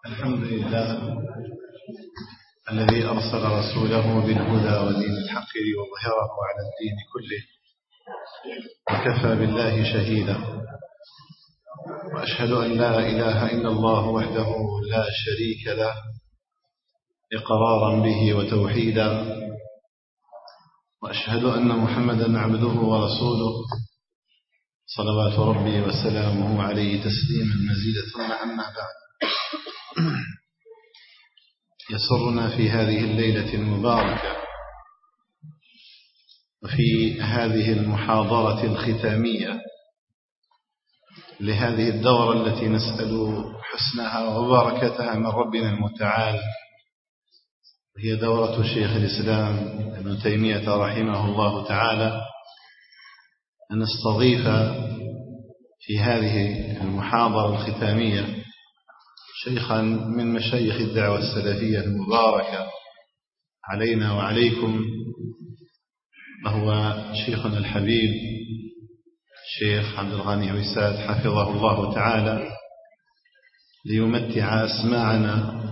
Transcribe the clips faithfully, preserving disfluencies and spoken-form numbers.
الحمد لله الذي أرسل رسوله بالهدى ودين الحق ليظهره على الدين كله، وكفى بالله شهيدا، وأشهد أن لا إله إلا الله وحده لا شريك له إقرارا به وتوحيدا، وأشهد أن محمدا عبده ورسوله صلوات ربي وسلامه عليه تسليما مزيدا. ثم أما بعد، يسرنا في هذه الليلة المباركة وفي هذه المحاضرة الختامية لهذه الدورة التي نسأل حسنها وبركتها من ربنا المتعال، وهي دورة شيخ الإسلام ابن تيمية رحمه الله تعالى، أن نستضيف في هذه المحاضرة الختامية شيخا من مشايخ الدعوة السلفية المباركة علينا وعليكم، وهو شيخنا الحبيب الشيخ عبد الغني عويسات حفظه الله تعالى، ليمتع أسماعنا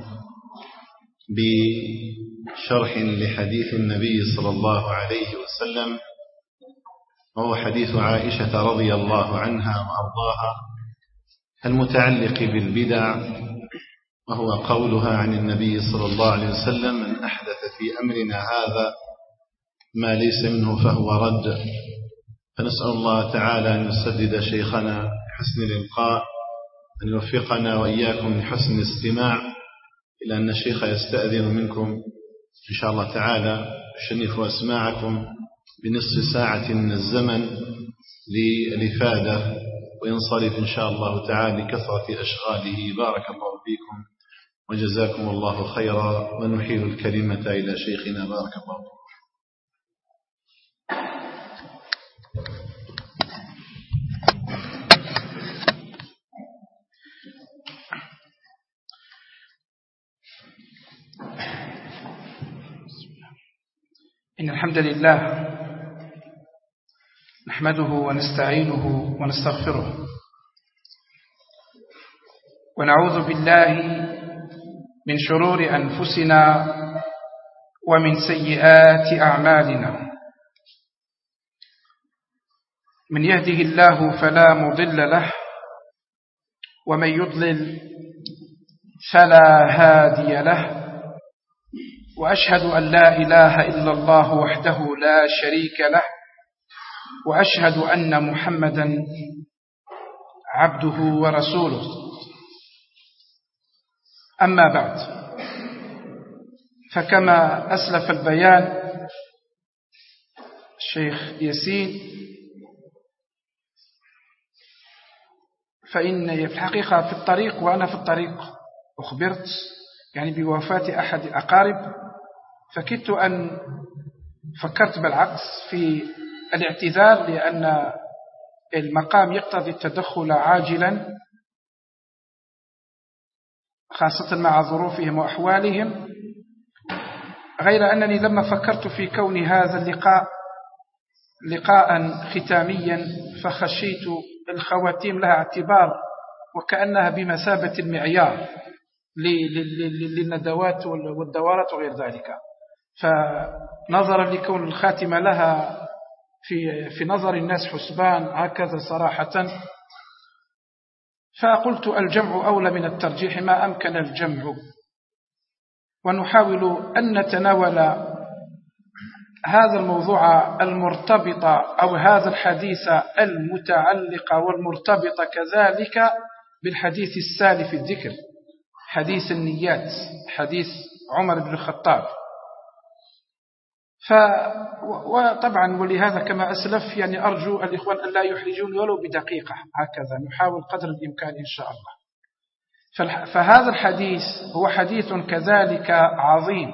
بشرح لحديث النبي صلى الله عليه وسلم، وهو حديث عائشة رضي الله عنها وأرضاها المتعلق بالبدع، وهو قولها عن النبي صلى الله عليه وسلم: من أحدث في أمرنا هذا ما ليس منه فهو رد. فنسأل الله تعالى أن يسدد شيخنا لحسن الإلقاء، أن يوفقنا وإياكم لحسن الاستماع، إلى أن الشيخ يستأذن منكم إن شاء الله تعالى يشنف أسماعكم بنصف ساعة من الزمن للإفادة، وينصرف إن شاء الله تعالى لكثرة أشغاله. بارك الله فيكم وجزاكم الله خيرا، ونحيل الكلمة إلى شيخنا. بارك الله فيكم. إن الحمد لله نحمده ونستعينه ونستغفره، ونعوذ بالله من شرور أنفسنا ومن سيئات أعمالنا. من يهده الله فلا مضل له، ومن يضلل فلا هادي له، وأشهد أن لا إله إلا الله وحده لا شريك له، وأشهد أن محمدا عبده ورسوله. أما بعد، فكما أسلف البيان الشيخ ياسين، فإن في الحقيقة في الطريق وأنا في الطريق أخبرت يعني بوفاة أحد الأقارب، فكدت أن فكرت بالعكس في الاعتذار، لأن المقام يقتضي التدخل عاجلا، خاصة مع ظروفهم وأحوالهم، غير أنني لما فكرت في كون هذا اللقاء لقاء ختاميا فخشيت الخواتيم لها اعتبار وكأنها بمثابة المعيار للندوات والدورات وغير ذلك، فنظرا لكون الخاتمة لها في في نظر الناس حسبان هكذا صراحة، فقلت الجمع أولى من الترجيح ما أمكن الجمع، ونحاول أن نتناول هذا الموضوع المرتبط أو هذا الحديث المتعلق والمرتبط كذلك بالحديث السالف الذكر، حديث النيات، حديث عمر بن الخطاب. ف وطبعا ولهذا كما أسلف يعني أرجو الإخوان أن لا يحرجون ولو بدقيقة، هكذا نحاول قدر الإمكان إن شاء الله. فهذا الحديث هو حديث كذلك عظيم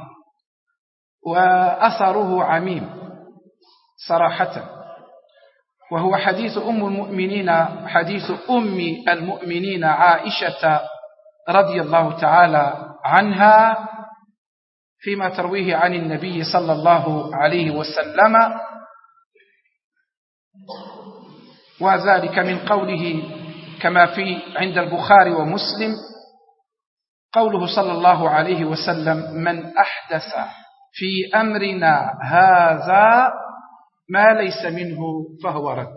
وأثره عميم صراحة، وهو حديث أم المؤمنين حديث أم المؤمنين عائشة رضي الله تعالى عنها، فيما ترويه عن النبي صلى الله عليه وسلم، وذلك من قوله كما في عند البخاري ومسلم: قوله صلى الله عليه وسلم: من أحدث في أمرنا هذا ما ليس منه فهو رد.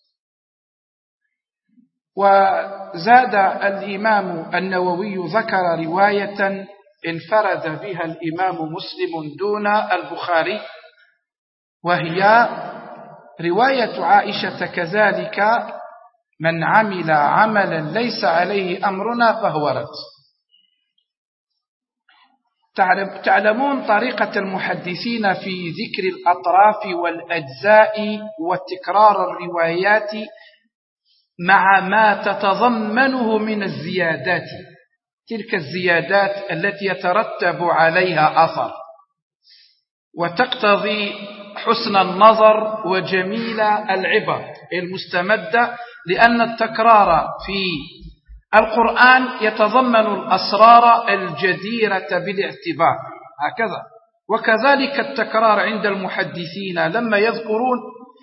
وزاد الإمام النووي ذكر رواية انفرد بها الإمام مسلم دون البخاري، وهي رواية عائشة كذلك: من عمل عملا ليس عليه أمرنا فهو رد. تعلمون طريقة المحدثين في ذكر الأطراف والأجزاء وتكرار الروايات مع ما تتضمنه من الزيادات، تلك الزيادات التي يترتب عليها أثر وتقتضي حسن النظر وجميل العبر المستمدة، لأن التكرار في القرآن يتضمن الأسرار الجديرة بالاعتبار هكذا. وكذلك التكرار عند المحدثين لما يذكرون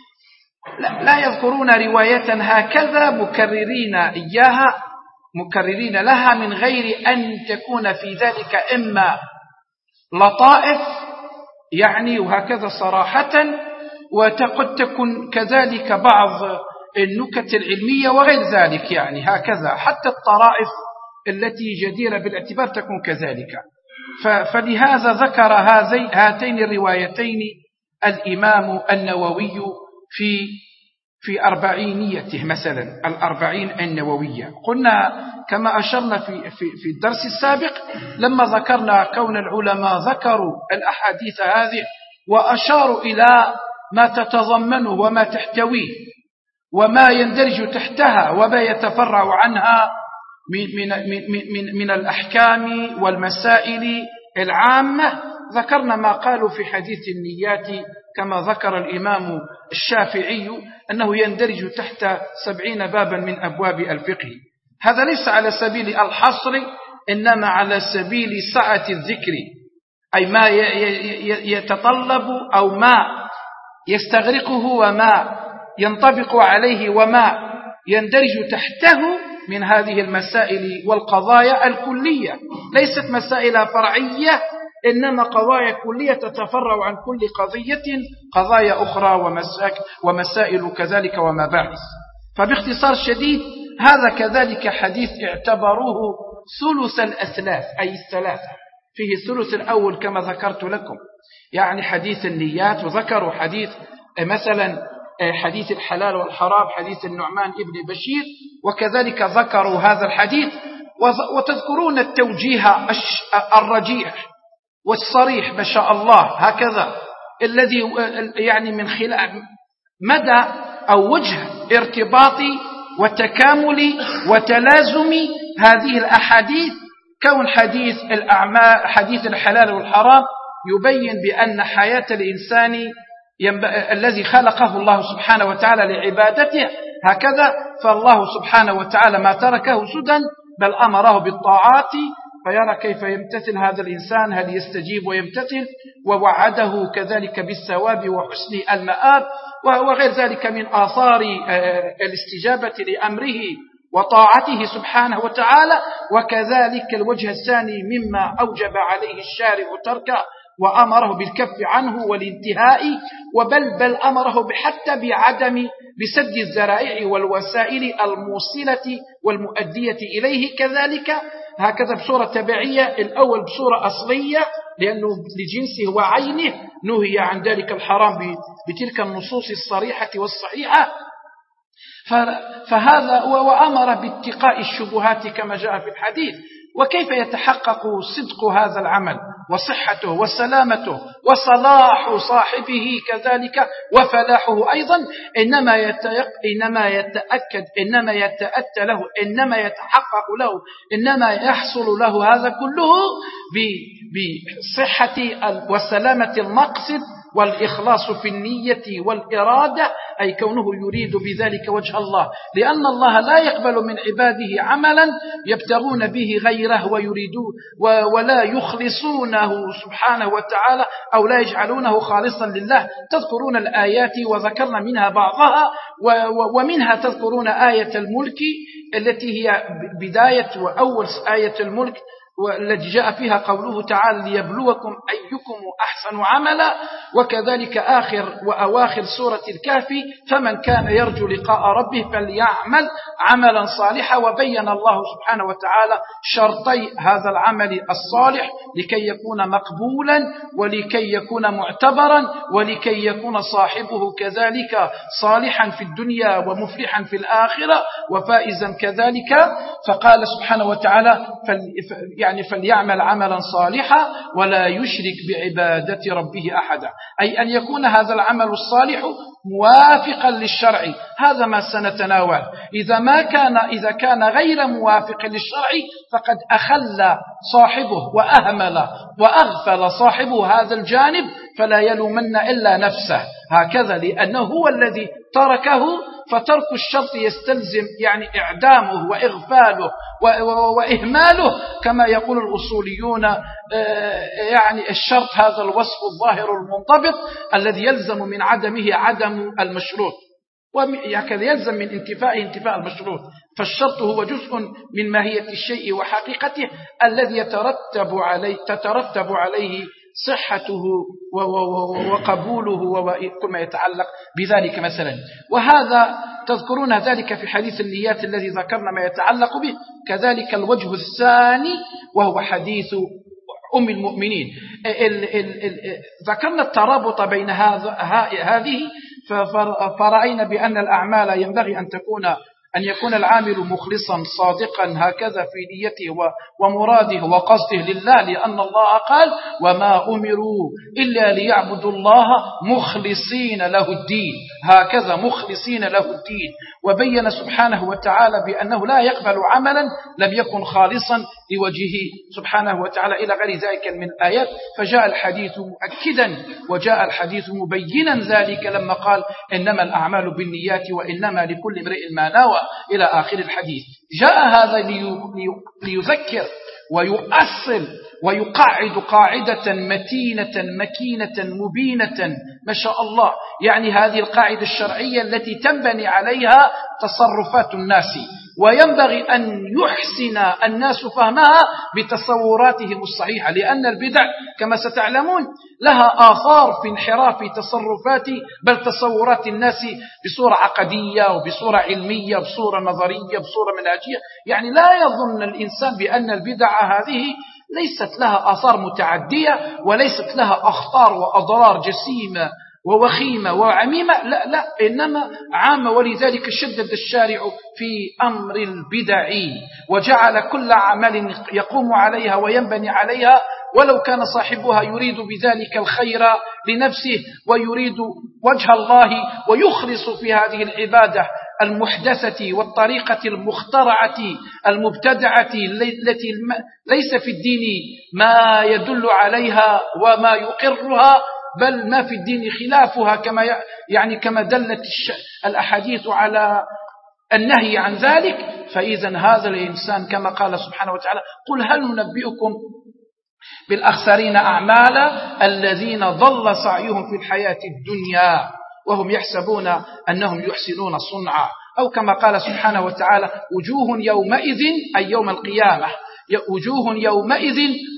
لا يذكرون رواية هكذا مكررين إياها مكررين لها من غير أن تكون في ذلك إما لطائف يعني وهكذا صراحة، وقد تكون كذلك بعض النكت العلمية وغير ذلك، يعني هكذا حتى الطرائف التي جديرة بالاعتبار تكون كذلك. فلهذا ذكر هاتين الروايتين الإمام النووي في في أربعينيته مثلا، الأربعين النووية. قلنا كما أشرنا في في في الدرس السابق لما ذكرنا كون العلماء ذكروا الأحاديث هذه وأشاروا إلى ما تتضمنه وما تحتويه وما يندرج تحتها وما يتفرع عنها من من من من, من الأحكام والمسائل العامة. ذكرنا ما قالوا في حديث النيات كما ذكر الإمام الشافعي أنه يندرج تحت سبعين بابا من أبواب الفقه. هذا ليس على سبيل الحصر، إنما على سبيل سعة الذكر، أي ما يتطلب أو ما يستغرقه وما ينطبق عليه وما يندرج تحته من هذه المسائل والقضايا الكلية، ليست مسائل فرعية إنما قضايا كلية تتفرع عن كل قضية قضايا أخرى ومسائل كذلك وما بعد. فباختصار شديد هذا كذلك حديث اعتبروه ثلث الأثلاث، أي الثلاثة، فيه الثلث الأول كما ذكرت لكم يعني حديث النيات، وذكروا حديث مثلا حديث الحلال والحرام حديث النعمان ابن بشير، وكذلك ذكروا هذا الحديث. وتذكرون التوجيه الرجيح والصريح ما شاء الله هكذا الذي يعني من خلال مدى أو وجه ارتباط وتكامل وتلازم هذه الأحاديث، كون حديث الأعمال حديث الحلال والحرام يبين بأن حياة الإنسان ينب... الذي خلقه الله سبحانه وتعالى لعبادته هكذا، فالله سبحانه وتعالى ما تركه سدى بل أمره بالطاعات، فيرى كيف يمتثل هذا الإنسان، هل يستجيب ويمتثل، ووعده كذلك بالثواب وحسن المآب وغير ذلك من آثار الاستجابة لأمره وطاعته سبحانه وتعالى. وكذلك الوجه الثاني مما أوجب عليه الشارع تركه وأمره بالكف عنه والانتهاء، وبل بل أمره حتى بعدم بسد الذرائع والوسائل الموصلة والمؤدية إليه كذلك هكذا بصورة تبعية. الأول بصورة أصلية لأنه لجنسه وعينه نهي عن ذلك الحرام بتلك النصوص الصريحة والصحيحة، فهذا وأمر باتقاء الشبهات كما جاء في الحديث. وكيف يتحقق صدق هذا العمل وصحته وسلامته وصلاح صاحبه كذلك وفلاحه أيضا؟ إنما يتيق إنما يتأكد إنما يتأتى له إنما يتحقق له إنما يحصل له هذا كله بصحة وسلامة المقصد والإخلاص في النية والإرادة، أي كونه يريد بذلك وجه الله، لأن الله لا يقبل من عباده عملا يبتغون به غيره ويريدون ولا يخلصونه سبحانه وتعالى أو لا يجعلونه خالصا لله. تذكرون الآيات وذكرنا منها بعضها، ومنها تذكرون آية الملك التي هي بداية وأول آية الملك والتي جاء فيها قوله تعالى ليبلوكم أيكم أحسن عملا، وكذلك آخر وأواخر سورة الكهف فمن كان يرجو لقاء ربه فليعمل عملا صالحا. وبين الله سبحانه وتعالى شرطي هذا العمل الصالح لكي يكون مقبولا ولكي يكون معتبرا ولكي يكون صاحبه كذلك صالحا في الدنيا ومفلحا في الآخرة وفائزا كذلك. فقال سبحانه وتعالى يعني فليعمل عملا صالحا ولا يشرك بعبادة ربه أحدا، أي أن يكون هذا العمل الصالح موافقا للشرع. هذا ما سنتناول. إذا ما كان إذا كان غير موافق للشرع فقد أخل صاحبه وأهمل وأغفل صاحبه هذا الجانب، فلا يلومن إلا نفسه هكذا، لأنه هو الذي تركه. فترك الشرط يستلزم يعني إعدامه وإغفاله وإهماله، كما يقول الأصوليون يعني الشرط هذا الوصف الظاهر المنضبط الذي يلزم من عدمه عدم المشروط، وهكذا يلزم من انتفائه انتفاء المشروط. فالشرط هو جزء من ماهية الشيء وحقيقته الذي يترتب عليه تترتب عليه صحته وقبوله وكل ما يتعلق بذلك مثلا. وهذا تذكرون ذلك في حديث النيات الذي ذكرنا ما يتعلق به. كذلك الوجه الثاني وهو حديث أم المؤمنين. ال ال ال ذكرنا الترابط بين هذا هذه فرأينا بأن الأعمال ينبغي أن تكون أن يكون العامل مخلصا صادقا هكذا في نيته ومراده وقصده لله، لأن الله قال وما أمروا إلا ليعبدوا الله مخلصين له الدين، هكذا مخلصين له الدين. وبين سبحانه وتعالى بأنه لا يقبل عملا لم يكن خالصا لوجهه سبحانه وتعالى إلى غير ذلك من الآيات. فجاء الحديث مؤكدا وجاء الحديث مبينا ذلك لما قال إنما الأعمال بالنيات وإنما لكل امرئ ما نوى إلى آخر الحديث. جاء هذا ليذكر ويؤصل ويقعد قاعدة متينة مكينة مبينة ما شاء الله، يعني هذه القاعدة الشرعية التي تنبني عليها تصرفات الناس، وينبغي أن يحسن الناس فهمها بتصوراتهم الصحيحة، لأن البدع كما ستعلمون لها آثار في انحراف تصرفات بل تصورات الناس بصورة عقدية وبصورة علمية وبصورة نظرية وبصورة منهجية. يعني لا يظن الإنسان بأن البدع هذه ليست لها آثار متعدية وليست لها أخطار وأضرار جسيمة ووخيمة وعميمة، لا لا إنما عامة. ولذلك شدد الشارع في أمر البدع وجعل كل عمل يقوم عليها وينبني عليها ولو كان صاحبها يريد بذلك الخير لنفسه ويريد وجه الله ويخلص في هذه العبادة المحدثة والطريقة المخترعة المبتدعة التي ليس في الدين ما يدل عليها وما يقرها بل ما في الدين خلافها، كما يعني كما دلت الأحاديث على النهي عن ذلك. فإذا هذا الإنسان كما قال سبحانه وتعالى قل هل ننبئكم بالأخسرين أعمالا الذين ضل سعيهم في الحياة الدنيا وهم يحسبون أنهم يحسنون صنعا، أو كما قال سبحانه وتعالى وجوه يومئذ أي يوم القيامة وجوه يومئذ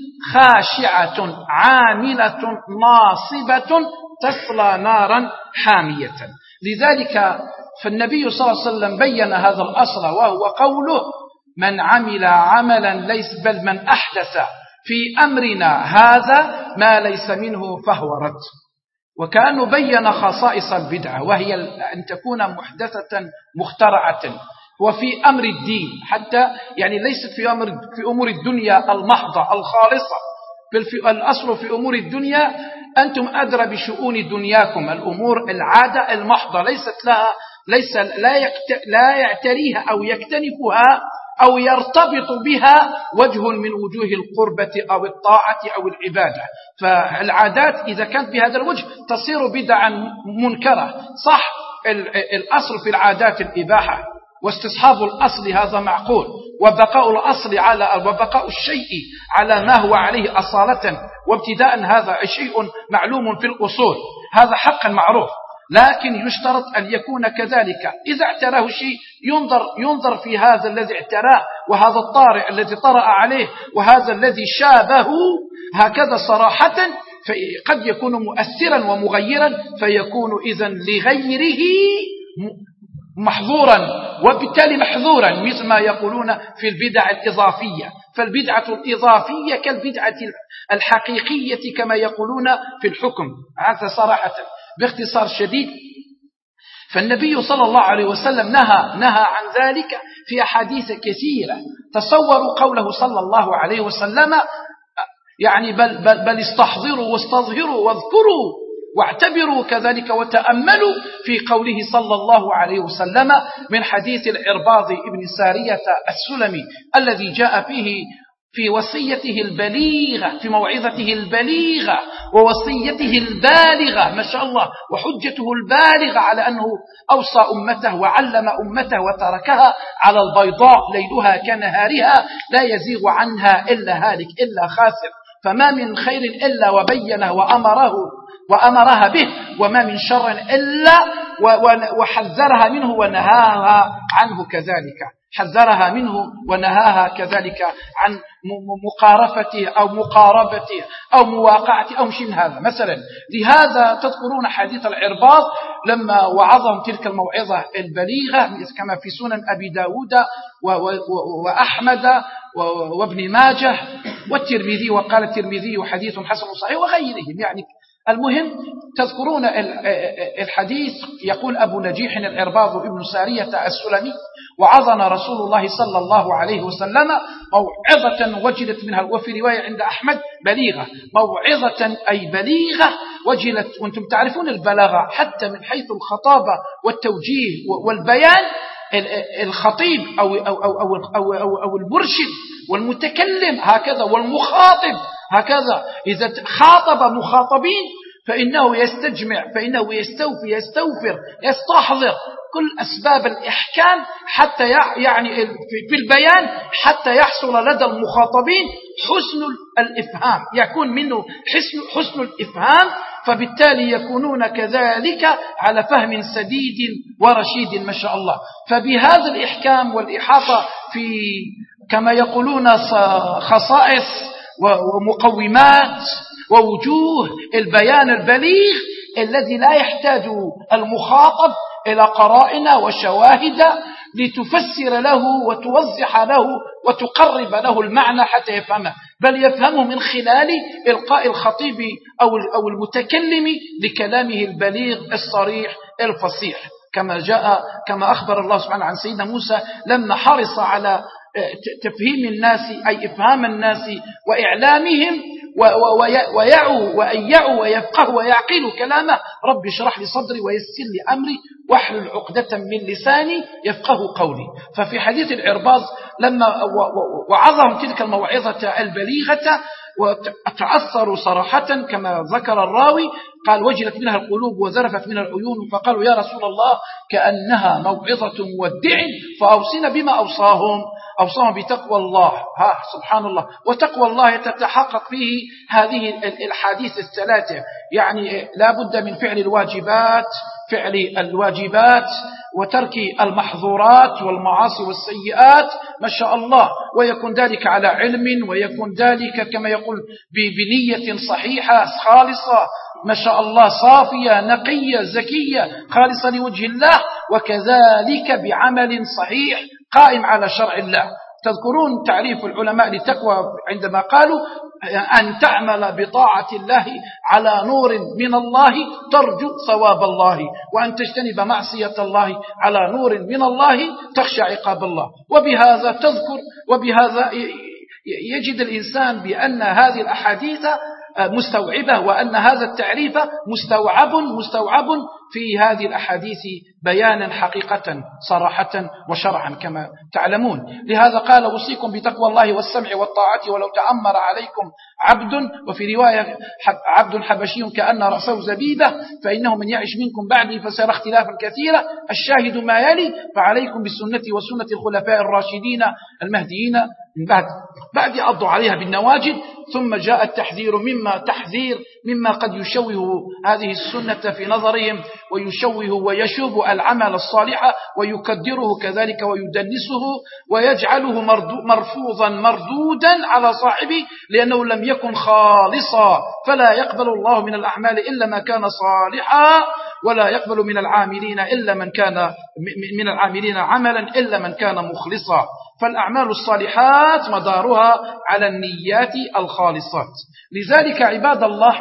خاشعة عاملة ناصبة تصلى نارا حامية. لذلك فالنبي صلى الله عليه وسلم بين هذا الأصل وهو قوله من عمل عملا ليس بل من أحدث في أمرنا هذا ما ليس منه فهو رد. وكأنه بين خصائص البدعة وهي أن تكون محدثة مخترعة وفي أمر الدين، حتى يعني ليست في أمر في أمور الدنيا المحضة الخالصة، بل في الأصل في أمور الدنيا أنتم أدرى بشؤون دنياكم. الأمور العادة المحضة ليست لها ليس لا لا يعتريها أو يكتنفها أو يرتبط بها وجه من وجوه القربة أو الطاعة أو العبادة. فالعادات إذا كانت بهذا الوجه تصير بدعا منكرة. صح الأصل في العادات الإباحة واستصحاب الأصل هذا معقول، وبقاء الأصل على وبقاء الشيء على ما هو عليه أصالة وابتداء هذا شيء معلوم في الأصول، هذا حقا معروف. لكن يشترط أن يكون كذلك. إذا اعتراه شيء ينظر, ينظر في هذا الذي اعتراه وهذا الطارئ الذي طرأ عليه وهذا الذي شابه هكذا صراحة، فقد يكون مؤثرا ومغيرا فيكون إذن لغيره محظورا وبالتالي محظورا، مثل ما يقولون في البدع الإضافية. فالبدعة الإضافية كالبدعة الحقيقية كما يقولون في الحكم. هذا صراحة باختصار شديد. فالنبي صلى الله عليه وسلم نهى نهى عن ذلك في أحاديث كثيرة. تصوروا قوله صلى الله عليه وسلم يعني بل, بل, بل استحضروا واستظهروا واذكروا واعتبروا كذلك وتأملوا في قوله صلى الله عليه وسلم من حديث العرباض ابن سارية السلمي الذي جاء فيه في وصيته البليغة، في موعظته البليغة ووصيته البالغة ما شاء الله وحجته البالغة على أنه أوصى أمته وعلم أمته وتركها على البيضاء ليلها كنهارها لا يزيغ عنها إلا هالك إلا خاسر، فما من خير إلا وبينه وأمره وأمرها به، وما من شر إلا وحذرها منه ونهاها عنه كذلك، حذرها منه ونهاها كذلك عن مقارفته أو مقاربته أو مواقعته أو شيء من هذا مثلا. لهذا تذكرون حديث العرباض لما وعظهم تلك الموعظة البليغة كما في سنن أبي داود وأحمد وابن ماجه والترمذي، وقال الترمذي حديث حسن صحيح وغيرهم. يعني المهم تذكرون الحديث يقول أبو نجيح العرباض ابن سارية السلمي وعظنا رسول الله صلى الله عليه وسلم موعظة وجلت منها، وفي رواية عند أحمد بليغة، موعظة أي بليغة وجلت. وانتم تعرفون البلاغة حتى من حيث الخطابة والتوجيه والبيان. الخطيب أو, أو, أو, أو, أو, أو, أو المرشد والمتكلم هكذا والمخاطب هكذا إذا خاطب مخاطبين فإنه يستجمع فإنه يستوفي يستوفر يستحضر كل أسباب الإحكام حتى يعني في البيان حتى يحصل لدى المخاطبين حسن الإفهام، يكون منه حسن, حسن الإفهام، فبالتالي يكونون كذلك على فهم سديد ورشيد ما شاء الله. فبهذا الإحكام والإحاطة في كما يقولون خصائص ومقومات ووجوه البيان البليغ الذي لا يحتاج المخاطب إلى قرائن وشواهد لتفسر له وتوضح له وتقرب له المعنى حتى يفهمه، بل يفهمه من خلال إلقاء الخطيب أو المتكلم لكلامه البليغ الصريح الفصيح، كما جاء كما أخبر الله سبحانه عن سيدنا موسى لما حرص على تفهيم الناس أي إفهام الناس وإعلامهم ويعوا وأن يعوا ويفقهوا ويعقلوا كلامه. رب اشرح لي صدري ويسر لي أمري واحلل عقدة من لساني يفقه قولي. ففي حديث العرباض لما وعظهم تلك الموعظة البليغة وتعثروا صراحة كما ذكر الراوي قال وجلت منها القلوب وذرفت منها العيون، فقالوا يا رسول الله كأنها موعظة مودع فأوصينا بما أوصاهم أوصاهم بتقوى الله. ها سبحان الله، وتقوى الله تتحقق فيه هذه الحديث الثلاثة، يعني لا بد من فعل الواجبات فعل الواجبات وترك المحظورات والمعاصي والسيئات ما شاء الله، ويكون ذلك على علم ويكون ذلك كما يقول بنية صحيحة خالصة ما شاء الله صافية نقية زكية خالصة لوجه الله، وكذلك بعمل صحيح قائم على شرع الله. تذكرون تعريف العلماء للتقوى عندما قالوا أن تعمل بطاعة الله على نور من الله ترجو ثواب الله، وأن تجتنب معصية الله على نور من الله تخشى عقاب الله. وبهذا تذكر وبهذا يجد الإنسان بأن هذه الأحاديث مستوعبة وأن هذا التعريف مستوعب مستوعب في هذه الأحاديث بيانا حقيقة صراحة وشرعا كما تعلمون. لهذا قال وصيكم بتقوى الله والسمع والطاعة ولو تأمر عليكم عبد، وفي رواية عبد حبشي كأن رأسه زبيبة، فإنه من يعش منكم بعدي فسيرى اختلافا كثيرا. الشاهد ما يلي فعليكم بسنتي وسنة الخلفاء الراشدين المهديين من بعد بعد أضوا عليها بالنواجد. ثم جاء التحذير مما تحذير مما قد يشوه هذه السنة في نظرهم ويشوه ويشوب العمل الصالح ويكدره كذلك ويدنسه ويجعله مرفوضا مردودا على صاحبه لأنه لم يكن خالصا، فلا يقبل الله من الأعمال إلا ما كان صالحا، ولا يقبل من العاملين إلا من كان من العاملين عملا إلا من كان مخلصا. فالأعمال الصالحات مدارها على النيات الخالصات. لذلك عباد الله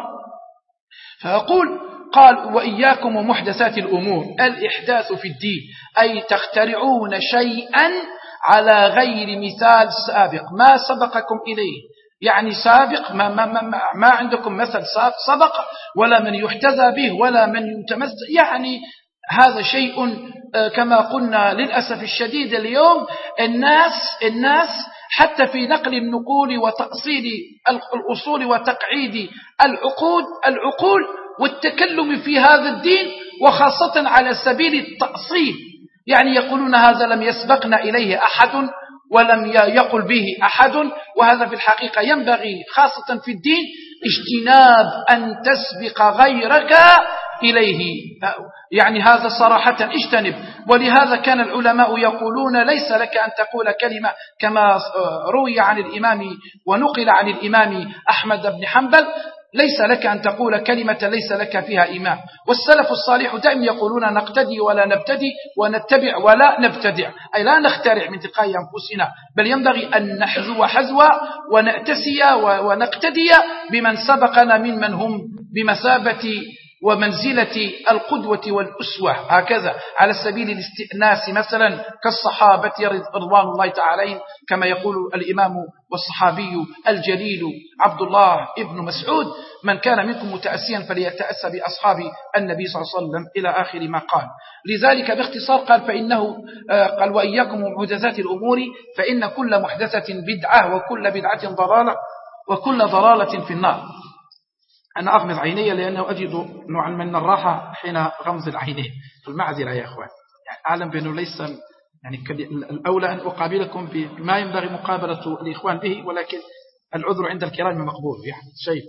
فأقول قال وإياكم ومحدثات الأمور، الإحداث في الدين أي تخترعون شيئا على غير مثال سابق ما سبقكم إليه، يعني سابق ما, ما, ما, ما عندكم مثل سبق ولا من يحتذى به ولا من يتمثل، يعني هذا شيء كما قلنا للأسف الشديد اليوم الناس الناس حتى في نقل النقول وتأصيل الأصول وتقعيد العقود العقول والتكلم في هذا الدين وخاصة على سبيل التأصيل، يعني يقولون هذا لم يسبقنا إليه أحد ولم يقل به أحد، وهذا في الحقيقة ينبغي خاصة في الدين اجتناب أن تسبق غيرك إليه، يعني هذا صراحة اجتنب. ولهذا كان العلماء يقولون ليس لك أن تقول كلمة كما روي عن الإمام ونقل عن الإمام أحمد بن حنبل، ليس لك أن تقول كلمة ليس لك فيها إمام. والسلف الصالح دائما يقولون نقتدي ولا نبتدي ونتبع ولا نبتدع، أي لا نخترع من تلقاء أنفسنا، بل ينبغي أن نحذو حذوا ونأتسي ونقتدي بمن سبقنا من من هم بمثابة ومنزلة القدوة والأسوة، هكذا على سبيل الاستئناس مثلا كالصحابة رضوان الله تعالى كما يقول الإمام والصحابي الجليل عبد الله ابن مسعود من كان منكم متأسيا فليتأسى بأصحاب النبي صلى الله عليه وسلم إلى آخر ما قال. لذلك باختصار قال فإنه قال وإياكم ومحدثات الأمور فإن كل محدثة بدعة وكل بدعة ضلالة وكل ضلالة في النار. أنا أغمض عيني لأنه أجد نوعا من الراحة حين غمض العينين، المعذرة يا أخوان، يعني أعلم بأنه ليس يعني الأولى أن أقابلكم بما ينبغي مقابلة الإخوان به، ولكن العذر عند الكرام مقبول يعني شيء.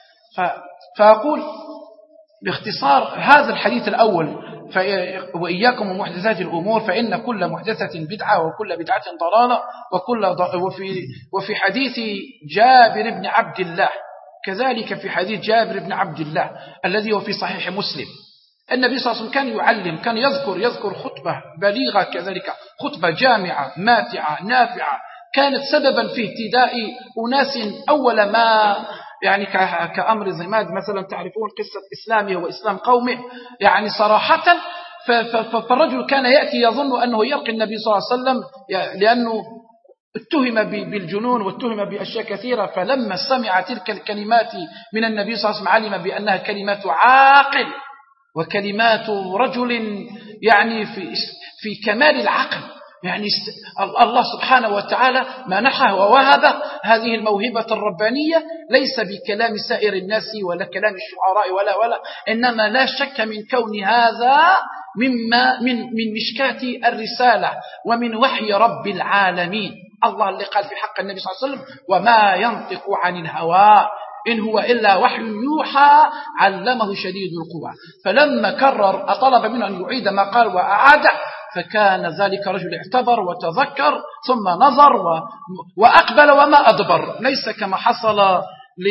فأقول باختصار هذا الحديث الأول وإياكم ومحدثات الأمور فإن كل محدثة بدعة وكل بدعة ضلالة وكل وفي وفي حديث جابر بن عبد الله كذلك في حديث جابر بن عبد الله الذي هو في صحيح مسلم النبي صلى الله عليه وسلم كان يعلم كان يذكر يذكر خطبة بليغة كذلك خطبة جامعة ماتعة نافعة كانت سببا في اهتداء أناس أول ما يعني كأمر زماد مثلا تعرفون قصة إسلامه وإسلام قومه يعني صراحة فالرجل كان يأتي يظن أنه يلقي النبي صلى الله عليه وسلم لأنه اتهم بالجنون واتهم بأشياء كثيرة، فلما سمع تلك الكلمات من النبي صلى الله عليه وسلم علم بأنها كلمات عاقل وكلمات رجل يعني في في كمال العقل، يعني الله سبحانه وتعالى منحه ووهبه هذه الموهبة الربانية ليس بكلام سائر الناس ولا كلام الشعراء ولا ولا إنما لا شك من كون هذا مما من من مشكاة الرسالة ومن وحي رب العالمين. الله اللي قال في حق النبي صلى الله عليه وسلم وما ينطق عن الهوى إن هو إلا وحي يوحى علمه شديد القوى، فلما كرر أطلب منه أن يعيد ما قال وأعاده فكان ذلك رجل اعتبر وتذكر ثم نظر وأقبل وما أدبر، ليس كما حصل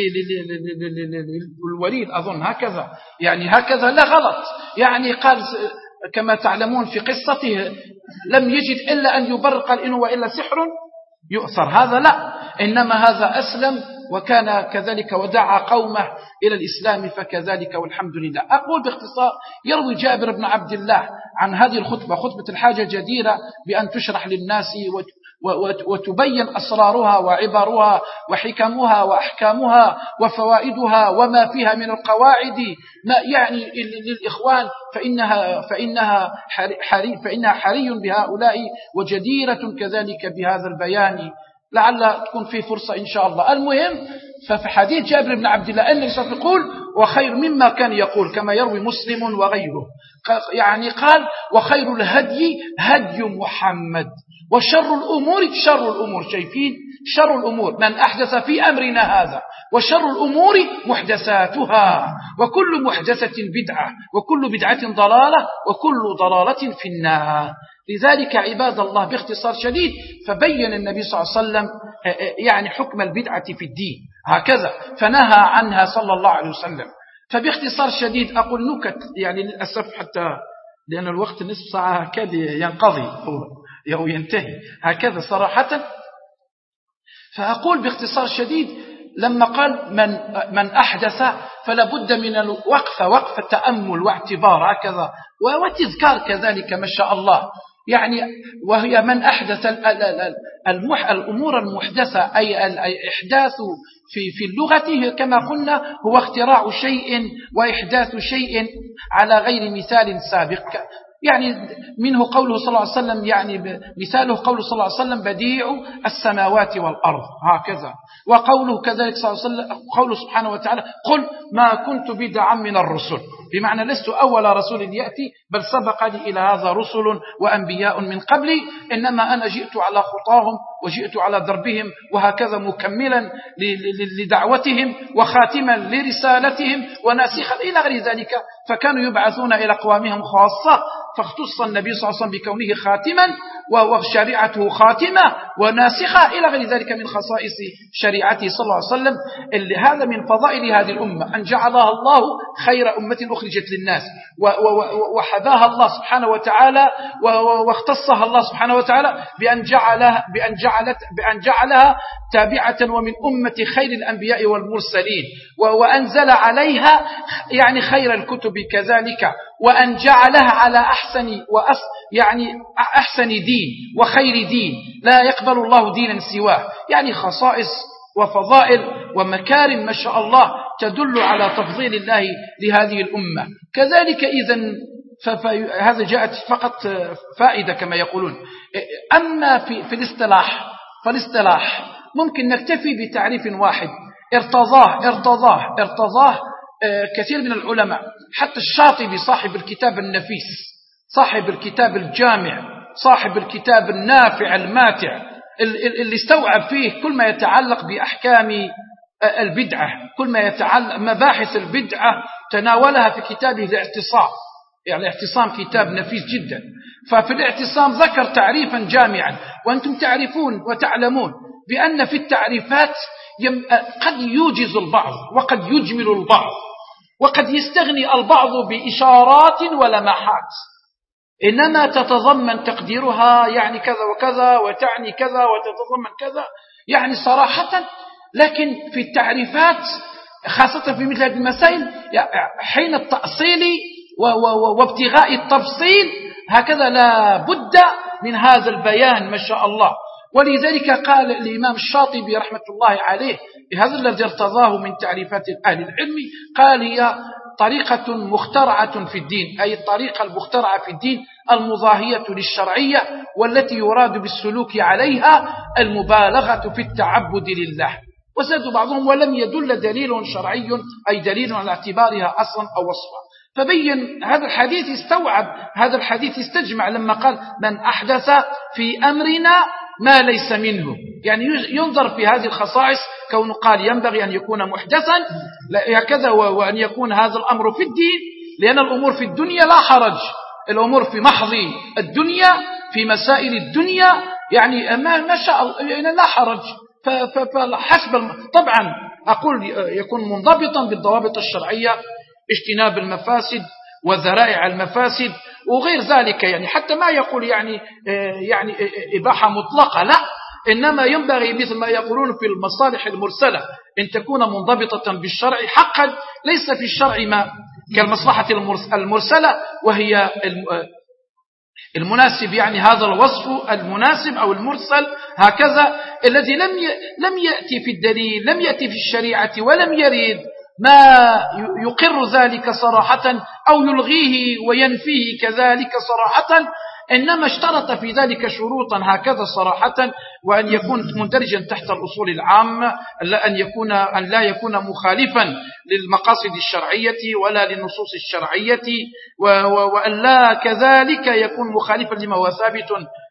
للوليد أظن هكذا يعني هكذا لا غلط يعني قال كما تعلمون في قصته لم يجد إلا أن يبرر قال إنه وإلا سحر يؤثر، هذا لا إنما هذا أسلم وكان كذلك ودعا قومه إلى الإسلام فكذلك والحمد لله. أقول باختصار يروي جابر بن عبد الله عن هذه الخطبة خطبة الحاجة جديرة بأن تشرح للناس وتبين أسرارها وعبارها وحكمها وأحكامها وفوائدها وما فيها من القواعد ما يعني للإخوان فإنها فإنها حري فإنها حري بهؤلاء وجديرة كذلك بهذا البيان، لعل تكون في فرصة إن شاء الله. المهم ففي حديث جابر بن عبد الله النبي صلى الله عليه وسلم يقول وخير مما كان يقول كما يروي مسلم وغيره يعني قال وخير الهدي هدي محمد وشر الأمور شر الأمور، شايفين شر الأمور من أحدث في أمرنا هذا وشر الأمور محدثاتها وكل محدثة بدعة وكل بدعة ضلالة وكل ضلالة في النار. لذلك عباد الله باختصار شديد فبين النبي صلى الله عليه وسلم يعني حكم البدعة في الدين هكذا، فنهى عنها صلى الله عليه وسلم. فباختصار شديد أقول نكت يعني للأسف حتى لأن الوقت نصف ساعة هكذا ينقضي أو ينتهي هكذا صراحة. فأقول باختصار شديد لما قال من من أحدث فلا بد من الوقفة، وقفة تأمل واعتبار هكذا وتذكار كذلك ما شاء الله يعني. وهي من أحدث الأمور المحدثة أي الإحداث في في اللغة كما قلنا هو اختراع شيء وإحداث شيء على غير مثال سابق. يعني منه قوله صلى الله عليه وسلم يعني مثاله قوله صلى الله عليه وسلم بديع السماوات والأرض هكذا. وقوله كذلك صلى الله عليه وسلم قوله سبحانه وتعالى قل ما كنت بدعا من الرسل، بمعنى لست أول رسول يأتي بل سبقني إلى هذا رسل وأنبياء من قبلي، إنما أنا جئت على خطاهم وجئت على دربهم وهكذا مكملا لدعوتهم وخاتما لرسالتهم وناسخا إلى غير ذلك. فكانوا يبعثون إلى أقوامهم خاصة فاختص النبي صلى الله عليه وسلم بكونه خاتما وشريعته خاتمة وناسخة إلى غير ذلك من خصائص شريعته صلى الله عليه وسلم. اللي هذا من فضائل هذه الأمة أن جعلها الله خير أمة أخرجت للناس وحباها الله سبحانه وتعالى واختصها الله سبحانه وتعالى بأن جعلها بأن جعلت بأن جعلها تابعة ومن أمة خير الأنبياء والمرسلين وأنزل عليها يعني خير الكتب كذلك، وأن جعلها على أحسن وأص يعني أحسن دين وخير دين لا يقبل الله دينا سواه، يعني خصائص وفضائل ومكارم ما شاء الله تدل على تفضيل الله لهذه الأمة. كذلك إذن فهذا جاءت فقط فائدة كما يقولون. أما في, في الاصطلاح فالاصطلاح ممكن نكتفي بتعريف واحد ارتضاه ارتضاه ارتضاه كثير من العلماء، حتى الشاطبي صاحب الكتاب النفيس صاحب الكتاب الجامع صاحب الكتاب النافع الماتع اللي استوعب فيه كل ما يتعلق بأحكام البدعة، كل ما يتعلق مباحث البدعة تناولها في كتابه الاعتصام. يعني الاعتصام كتاب نفيس جدا. ففي الاعتصام ذكر تعريفا جامعا، وأنتم تعرفون وتعلمون بأن في التعريفات قد يوجز البعض وقد يجمل البعض وقد يستغني البعض بإشارات ولمحات، إنما تتضمن تقديرها يعني كذا وكذا وتعني كذا وتتضمن كذا يعني صراحة. لكن في التعريفات خاصة في مثل هذه المسائل حين التأصيل وابتغاء التفصيل هكذا لا بد من هذا البيان ما شاء الله. ولذلك قال الإمام الشاطبي رحمة الله عليه بهذا الذي ارتضاه من تعريفات أهل العلم، قال هي طريقة مخترعة في الدين، أي الطريقة المخترعة في الدين المضاهية للشرعية والتي يراد بالسلوك عليها المبالغة في التعبد لله. وزاد بعضهم ولم يدل دليل شرعي أي دليل على اعتبارها أصلا أو وصفا. فبين هذا الحديث استوعب هذا الحديث استجمع لما قال من أحدث في أمرنا ما ليس منه، يعني ينظر في هذه الخصائص كونه قال ينبغي أن يكون محدثا هكذا وأن يكون هذا الأمر في الدين، لأن الأمور في الدنيا لا حرج، الأمور في محض الدنيا في مسائل الدنيا يعني ما شاء الله يعني لا حرج. فحسب طبعا أقول يكون منضبطا بالضوابط الشرعية، اجتناب المفاسد وذرائع المفاسد وغير ذلك، يعني حتى ما يقول يعني يعني إباحة مطلقة لا، إنما ينبغي مثل ما يقولون في المصالح المرسلة أن تكون منضبطة بالشرع حقا، ليس في الشرع ما كالمصلحة المرسلة وهي المناسب يعني هذا الوصف المناسب أو المرسل هكذا الذي لم لم يأتي في الدليل لم يأتي في الشريعة ولم يرد ما يقر ذلك صراحة أو يلغيه وينفيه كذلك صراحة، إنما اشترط في ذلك شروطا هكذا صراحة، وأن يكون مندرجا تحت الأصول العامة، أن يكون أن لا يكون مخالفا للمقاصد الشرعية ولا للنصوص الشرعية، وأن لا كذلك يكون مخالفا لما هو ثابت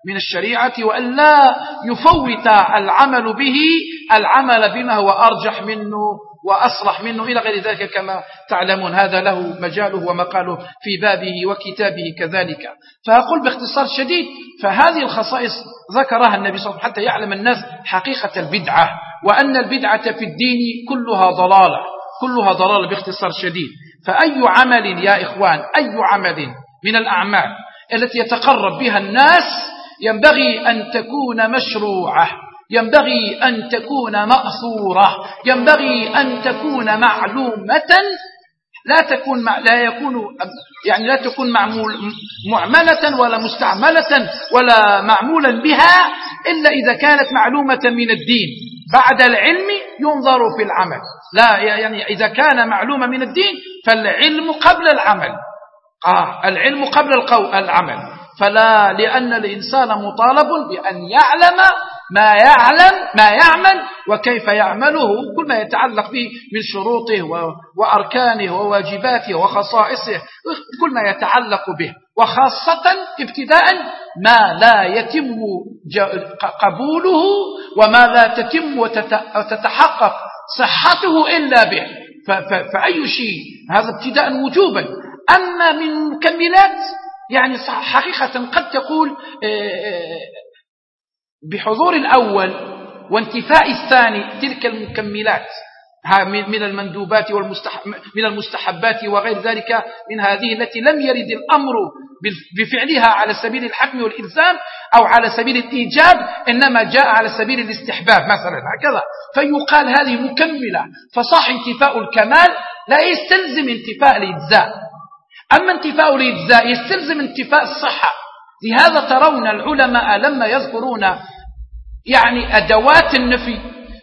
من الشريعة، وأن لا يفوت العمل به العمل بما هو أرجح منه وأصلح منه إلى غير ذلك كما تعلمون. هذا له مجاله ومقاله في بابه وكتابه كذلك. فأقول باختصار شديد، فهذه الخصائص ذكرها النبي صلى الله عليه وسلم حتى يعلم الناس حقيقة البدعة، وأن البدعة في الدين كلها ضلالة، كلها ضلالة باختصار شديد. فأي عمل يا إخوان، أي عمل من الأعمال التي يتقرب بها الناس ينبغي أن تكون مشروعة، ينبغي أن تكون مأثورة، ينبغي أن تكون معلومة، لا تكون لا يكون يعني لا تكون معمول معملة ولا مستعملة ولا معمولا بها إلا إذا كانت معلومة من الدين. بعد العلم ينظر في العمل، لا يعني إذا كان معلومة من الدين فالعلم قبل العمل، آه العلم قبل القول العمل. فلا، لأن الإنسان مطالب بأن يعلم ما يعلم ما يعمل وكيف يعمله، كل ما يتعلق به من شروطه وأركانه وواجباته وخصائصه، كل ما يتعلق به، وخاصة ابتداء ما لا يتم قبوله وما لا تتم وتتحقق صحته إلا به. فأي شيء هذا ابتداء وجوبا. أما من مكملات يعني حقيقة قد تقول بحضور الأول وانتفاء الثاني تلك المكملات من المندوبات من المستحبات وغير ذلك من هذه التي لم يرد الأمر بفعلها على سبيل الحكم والإلزام أو على سبيل الإيجاب، إنما جاء على سبيل الاستحباب مثلا هكذا، فيقال هذه مكملة. فصح انتفاء الكمال لا يستلزم انتفاء الإجزاء، أما انتفاء الإجزاء يستلزم انتفاء الصحة. لهذا ترون العلماء لما يذكرون يعني أدوات النفي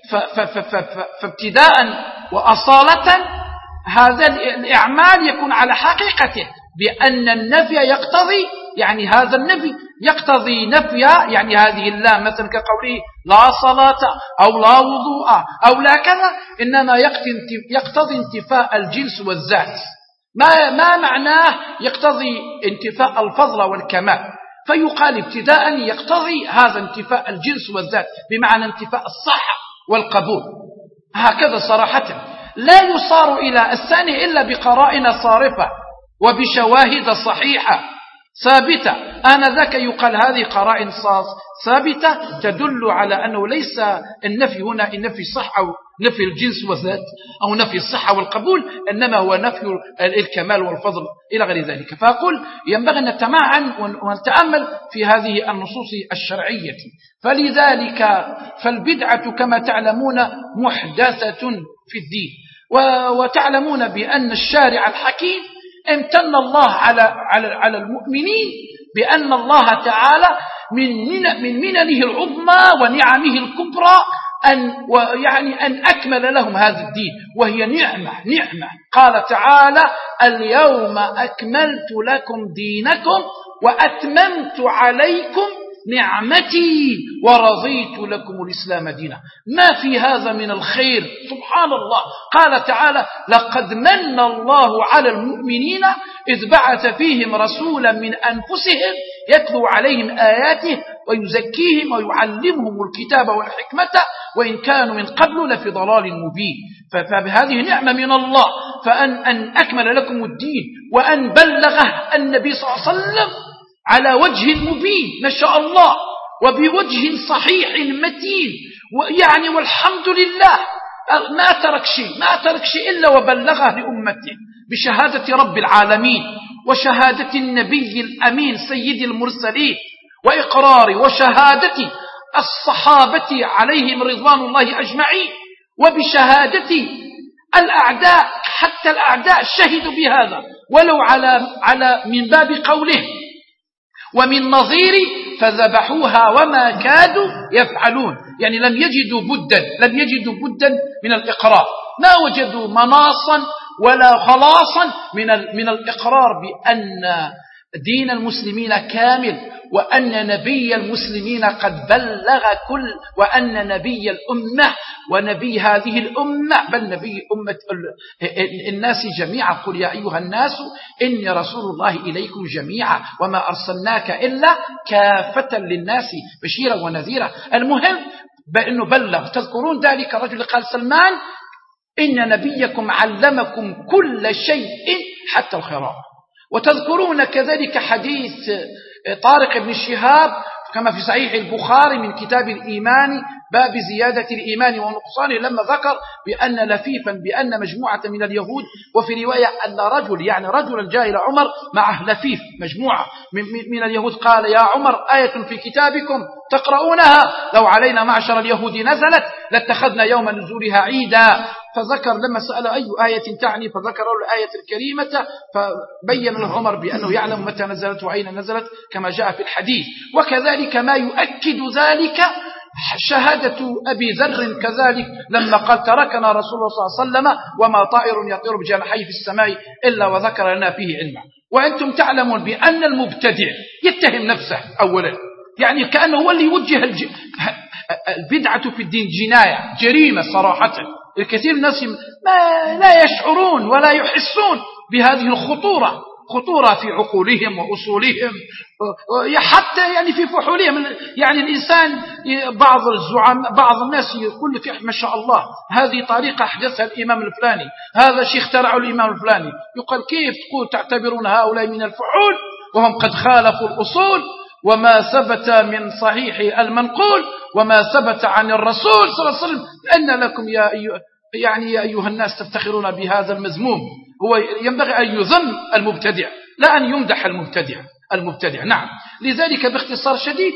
فابتداء وأصالة هذا الإعمال يكون على حقيقته، بأن النفي يقتضي يعني هذا النفي يقتضي نفي يعني هذه اللام مثلا كقوله لا صلاة أو لا وضوء أو لا كذا، إنما يقتضي انتفاء الجنس والذات. ما ما معناه يقتضي انتفاء الفضل والكمال، فيقال ابتداء يقتضي هذا انتفاء الجنس والذات بمعنى انتفاء الصحة والقبول، هكذا صراحة. لا يصار إلى الثاني إلا بقرائن صارفة وبشواهد صحيحة ثابتة، آنذاك يقال هذه قرائن ثابتة تدل على أنه ليس النفي هنا النفي صح أو نفي الجنس والذات أو نفي الصحة والقبول، إنما هو نفي الكمال والفضل إلى غير ذلك. فأقول ينبغي أن نتمعن ونتأمل في هذه النصوص الشرعية. فلذلك فالبدعة كما تعلمون محدثة في الدين، وتعلمون بأن الشارع الحكيم امتن الله على على على المؤمنين بأن الله تعالى من من مننه العظمى ونعمه الكبرى أن ويعني أن أكمل لهم هذا الدين، وهي نعمة نعمة. قال تعالى اليوم أكملت لكم دينكم وأتممت عليكم نعمتي ورضيت لكم الإسلام دينا. ما في هذا من الخير سبحان الله. قال تعالى لقد من الله على المؤمنين إذ بعث فيهم رسولا من أنفسهم يتلو عليهم آياته ويزكيهم ويعلمهم الكتاب والحكمة وإن كانوا من قبل لفي ضلال مبين. فهذه نعمة من الله، فأن أن أكمل لكم الدين وأن بلغه النبي صلى الله عليه وسلم على وجه مبين ما شاء الله وبوجه صحيح متين، ويعني والحمد لله ما ترك شيء ما ترك شيء إلا وبلغه لأمته بشهادة رب العالمين وشهادة النبي الأمين سيد المرسلين وإقرار وشهادة الصحابة عليهم رضوان الله أجمعين وبشهادة الأعداء، حتى الأعداء شهدوا بهذا ولو على على من باب قوله ومن نظير فذبحوها وما كادوا يفعلون، يعني لم يجدوا بدا لم يجدوا بدا من الإقرار، ما وجدوا مناصا ولا خلاصا من من الإقرار بأن دين المسلمين كامل وأن نبي المسلمين قد بلغ كل، وأن نبي الأمة ونبي هذه الأمة بل نبي أمة الناس جميعا، قل يا أيها الناس إني رسول الله إليكم جميعا وما أرسلناك إلا كافة للناس بشيرا ونذيرا. المهم بأنه بلغ. تذكرون ذلك الرجل قال سلمان إن نبيكم علمكم كل شيء حتى الخراء. وتذكرون كذلك حديث طارق بن شهاب كما في صحيح البخاري من كتاب الإيمان باب زيادة الإيمان ونقصانه، لما ذكر بأن لفيفا بأن مجموعة من اليهود، وفي رواية أن رجل يعني رجلا جاء إلى عمر معه لفيف مجموعة من اليهود قال يا عمر آية في كتابكم تقرؤونها لو علينا معشر اليهود نزلت لاتخذنا يوم نزولها عيدا. فذكر لما سأل أي آية تعني فذكر له الآية الكريمة، فبين له عمر بأنه يعلم متى نزلت وأين نزلت كما جاء في الحديث. وكذلك ما يؤكد ذلك شهادة أبي ذر كذلك لما قال تركنا رسول الله صلى الله عليه وسلم وما طائر يطير بجناحيه في السماء إلا وذكر لنا فيه علما. وأنتم تعلمون بأن المبتدع يتهم نفسه أولا، يعني كأنه هو اللي يوجه الج... البدعة في الدين جناية جريمة صراحة. الكثير من الناس ما لا يشعرون ولا يحسون بهذه الخطورة، خطورة في عقولهم وأصولهم حتى يعني في فحولهم. يعني الإنسان بعض الزعماء بعض الناس يقول لك ما شاء الله هذه طريقة أحدثها الإمام الفلاني، هذا شيء اخترعه الإمام الفلاني. يقال كيف تقول تعتبرون هؤلاء من الفحول وهم قد خالفوا الأصول وما ثبت من صحيح المنقول وما ثبت عن الرسول صلى الله عليه وسلم، أن لكم يا أيها يعني يا أيها الناس تفتخرون بهذا المذموم. هو ينبغي أن يذم المبتدع لا أن يمدح المبتدع المبتدع نعم. لذلك باختصار شديد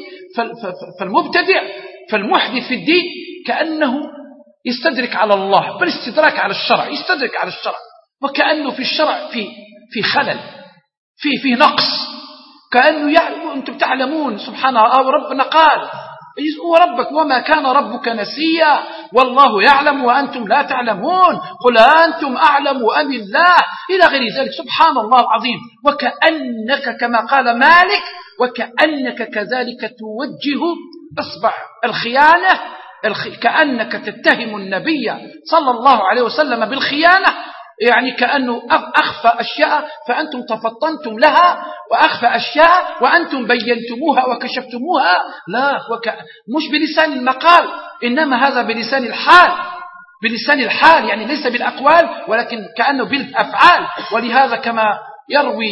فالمبتدع فالمحدث في الدين كأنه يستدرك على الله، بل استدراك على الشرع، يستدرك على الشرع، وكأنه في الشرع في في خلل، في في نقص، كأنه يعلم. أنتم تعلمون سبحان الله ربنا قال وربك وما كان ربك نسيا والله يعلم وأنتم لا تعلمون قل أنتم أعلم أم الله إلى غير ذلك. سبحان الله العظيم. وكأنك كما قال مالك وكأنك كذلك توجه إصبع الخيانة، كأنك تتهم النبي صلى الله عليه وسلم بالخيانة، يعني كأنه أخفى أشياء فأنتم تفطنتم لها وأخفى أشياء وأنتم بينتموها وكشفتموها. لا وك... مش بلسان المقال إنما هذا بلسان الحال، بلسان الحال يعني ليس بالأقوال ولكن كأنه بالأفعال. ولهذا كما يروي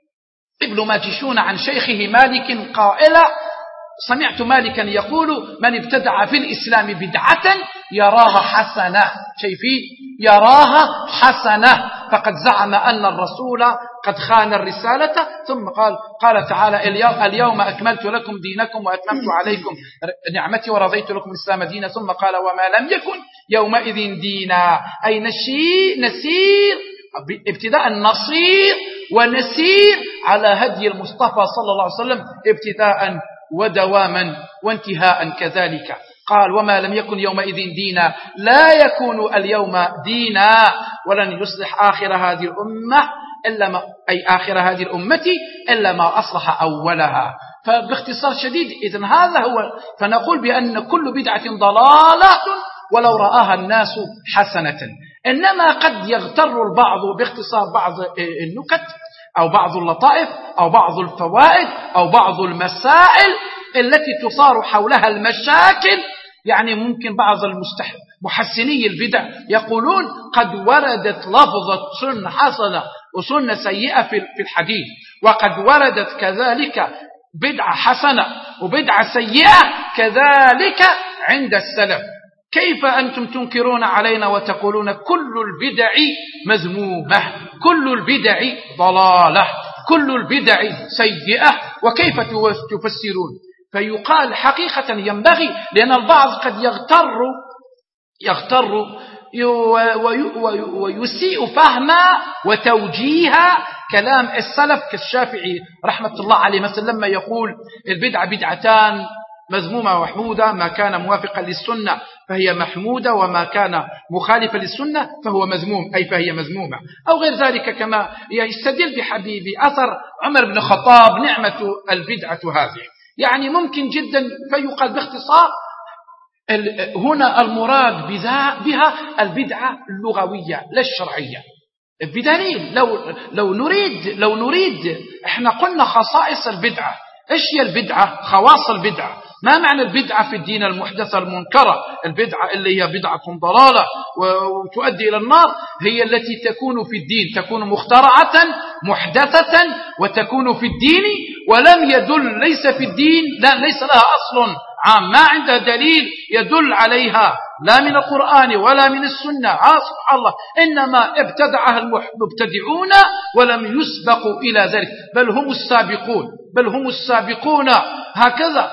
ابن ماجشون عن شيخه مالك قائلا سمعت مالكا يقول من ابتدع في الإسلام بدعة يراها حسنة، شايفين يراها حسنة فقد زعم أن الرسول قد خان الرسالة. ثم قال قال تعالى اليوم أكملت لكم دينكم وأتممت عليكم نعمتي ورضيت لكم الإسلام دينا. ثم قال وما لم يكن يومئذ دينا أي نشي نسير ابتداء نصير ونسير على هدي المصطفى صلى الله عليه وسلم ابتداء ودواما وانتهاء كذلك. قال وما لم يكن يومئذ دينا لا يكون اليوم دينا ولن يصلح آخر هذه الأمة إلا ما أي آخر هذه الأمة إلا ما أصلح أولها. فباختصار شديد إذن هذا هو. فنقول بأن كل بدعة ضلالة ولو رآها الناس حسنة. إنما قد يغتر البعض باختصار بعض النكت أو بعض اللطائف أو بعض الفوائد أو بعض المسائل التي تصار حولها المشاكل. يعني ممكن بعض المحسني البدع يقولون قد وردت لفظة سنة حسنة وسنة سيئة في الحديث، وقد وردت كذلك بدعة حسنة وبدعة سيئة كذلك عند السلف. كيف أنتم تنكرون علينا وتقولون كل البدع مذمومة، كل البدع ضلالة، كل البدع سيئة، وكيف تفسرون؟ فيقال حقيقة ينبغي، لأن البعض قد يغتر يغتر ويسيء فهم وتوجيه كلام السلف كالشافعي رحمة الله عليه مثلا لما يقول البدعة بدعتان مذمومة ومحمودة، ما كان موافقا للسنة فهي محمودة وما كان مخالفا للسنة فهو مذموم أي فهي مذمومة، أو غير ذلك كما يستدل بحبيبي أثر عمر بن الخطاب نعمة البدعة هذه. يعني ممكن جدا فيقال باختصار هنا المراد بها البدعة اللغوية لا الشرعية، بدليل لو لو نريد لو نريد احنا قلنا خصائص البدعة. ايش هي البدعة؟ خواص البدعة. ما معنى البدعة في الدين المحدثة المنكرة؟ البدعة اللي هي بدعة ضلالة وتؤدي إلى النار هي التي تكون في الدين، تكون مخترعة محدثة وتكون في الدين ولم يدل، ليس في الدين، لا ليس لها أصل عام، ما عندها دليل يدل عليها لا من القرآن ولا من السنة. آه سبحان الله، إنما ابتدعها المبتدعون ولم يسبقوا إلى ذلك، بل هم السابقون بل هم السابقون هكذا،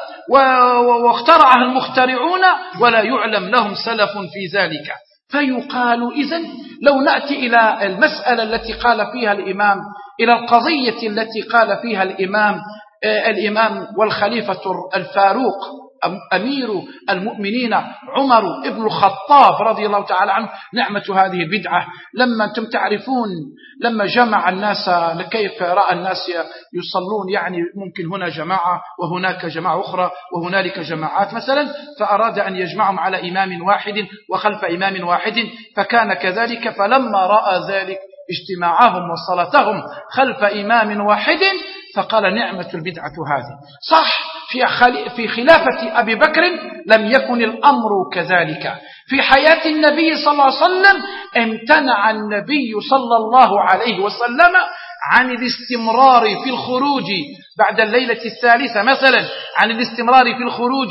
واخترعها المخترعون ولا يعلم لهم سلف في ذلك. فيقال إذن لو نأتي إلى المسألة التي قال فيها الإمام، إلى القضية التي قال فيها الإمام الإمام والخليفة الفاروق أمير المؤمنين عمر ابن الخطاب رضي الله تعالى عنه، نعمة هذه البدعة. لما أنتم تعرفون لما جمع الناس، كيف رأى الناس يصلون، يعني ممكن هنا جماعة وهناك جماعة أخرى وهنالك جماعات مثلا، فأراد أن يجمعهم على إمام واحد وخلف إمام واحد، فكان كذلك. فلما رأى ذلك اجتماعهم وصلاتهم خلف إمام واحد فقال نعمة البدعة هذه. صح في خلافة أبي بكر لم يكن الأمر كذلك. في حياة النبي صلى الله عليه وسلم امتنع النبي صلى الله عليه وسلم عن الاستمرار في الخروج بعد الليلة الثالثة مثلا، عن الاستمرار في الخروج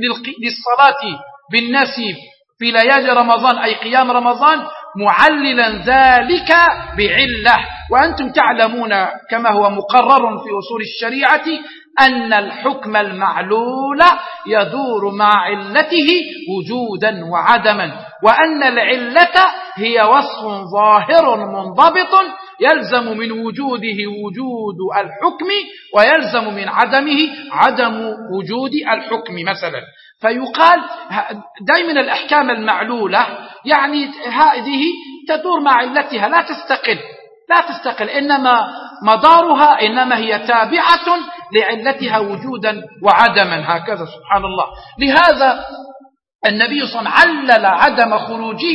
للصلاة بالناس في ليالي رمضان أي قيام رمضان، معللا ذلك بعلة. وأنتم تعلمون كما هو مقرر في أصول الشريعة أن الحكم المعلول يدور مع علته وجودا وعدما، وأن العلة هي وصف ظاهر منضبط يلزم من وجوده وجود الحكم ويلزم من عدمه عدم وجود الحكم مثلا. فيقال دائما الأحكام المعلولة يعني هذه تدور مع علتها لا تستقل لا تستقل إنما مدارها إنما هي تابعة لعلتها وجودا وعدما هكذا سبحان الله. لهذا النبي صلى الله عليه وسلم علل عدم خروجه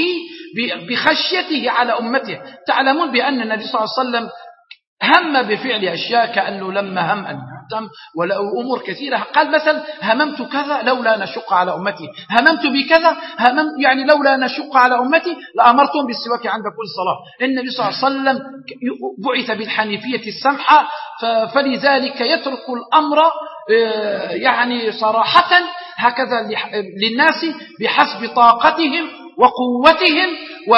بخشيته على أمته. تعلمون بأن النبي صلى الله عليه وسلم هم بفعل أشياء كأنه لما هم أن يهتم ولا أمور كثيرة، قال مثلا هممت كذا لولا نشق على أمتي، هممت بكذا هممت يعني لولا نشق على أمتي لأمرتهم بالسواك عند كل صلاة. النبي صلى الله عليه وسلم بعث بالحنيفية السمحة، فلذلك يترك الأمر يعني صراحة هكذا للناس بحسب طاقتهم وقوتهم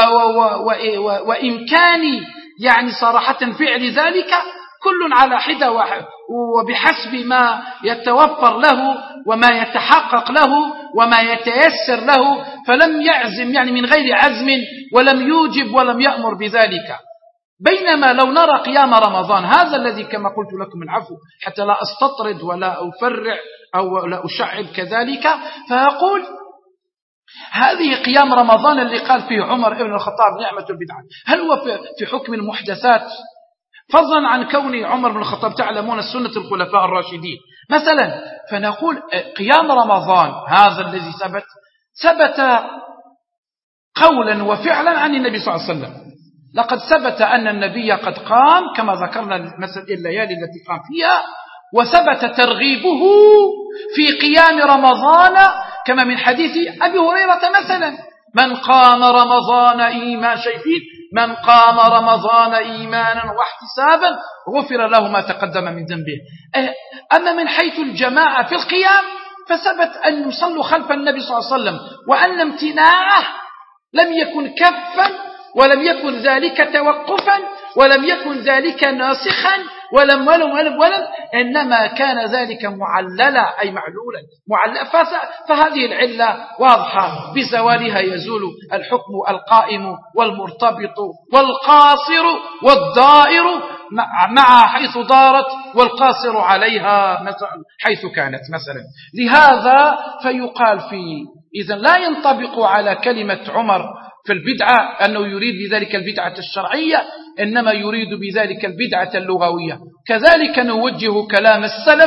وإمكان يعني صراحة فعل ذلك، كل على حدة وبحسب ما يتوفر له وما يتحقق له وما يتيسر له، فلم يعزم يعني من غير عزم ولم يوجب ولم يأمر بذلك. بينما لو نرى قيام رمضان هذا الذي كما قلت لكم العفو حتى لا أستطرد ولا أفرع أو لا أشعب كذلك، فأقول هذه قيام رمضان اللي قال فيه عمر ابن الخطاب نعمة البدعة، هل هو في حكم المحدثات؟ فضلا عن كون عمر بن الخطاب تعلمون سنة الخلفاء الراشدين مثلا، فنقول قيام رمضان هذا الذي ثبت ثبت قولا وفعلا عن النبي صلى الله عليه وسلم. لقد ثبت أن النبي قد قام كما ذكرنا مثل الليالي التي قام فيها، وثبت ترغيبه في قيام رمضان كما من حديث أبي هريرة مثلا من قام رمضان إيمان شايفين من قام رمضان إيمانا واحتسابا غفر له ما تقدم من ذنبه. أما من حيث الجماعة في القيام فثبت أن يصلوا خلف النبي صلى الله عليه وسلم، وأن امتناعه لم يكن كفا ولم يكن ذلك توقفا ولم يكن ذلك ناسخا ولم ولم ولم ولم إنما كان ذلك معللا أي معلولا معللا. فهذه العلة واضحة بزوالها يزول الحكم القائم والمرتبط والقاصر والدائر مع حيث دارت والقاصر عليها مثلا حيث كانت مثلا. لهذا فيقال فيه إذا لا ينطبق على كلمة عمر في البدعة أنه يريد بذلك البدعة الشرعية، إنما يريد بذلك البدعة اللغوية. كذلك نوجه كلام السلف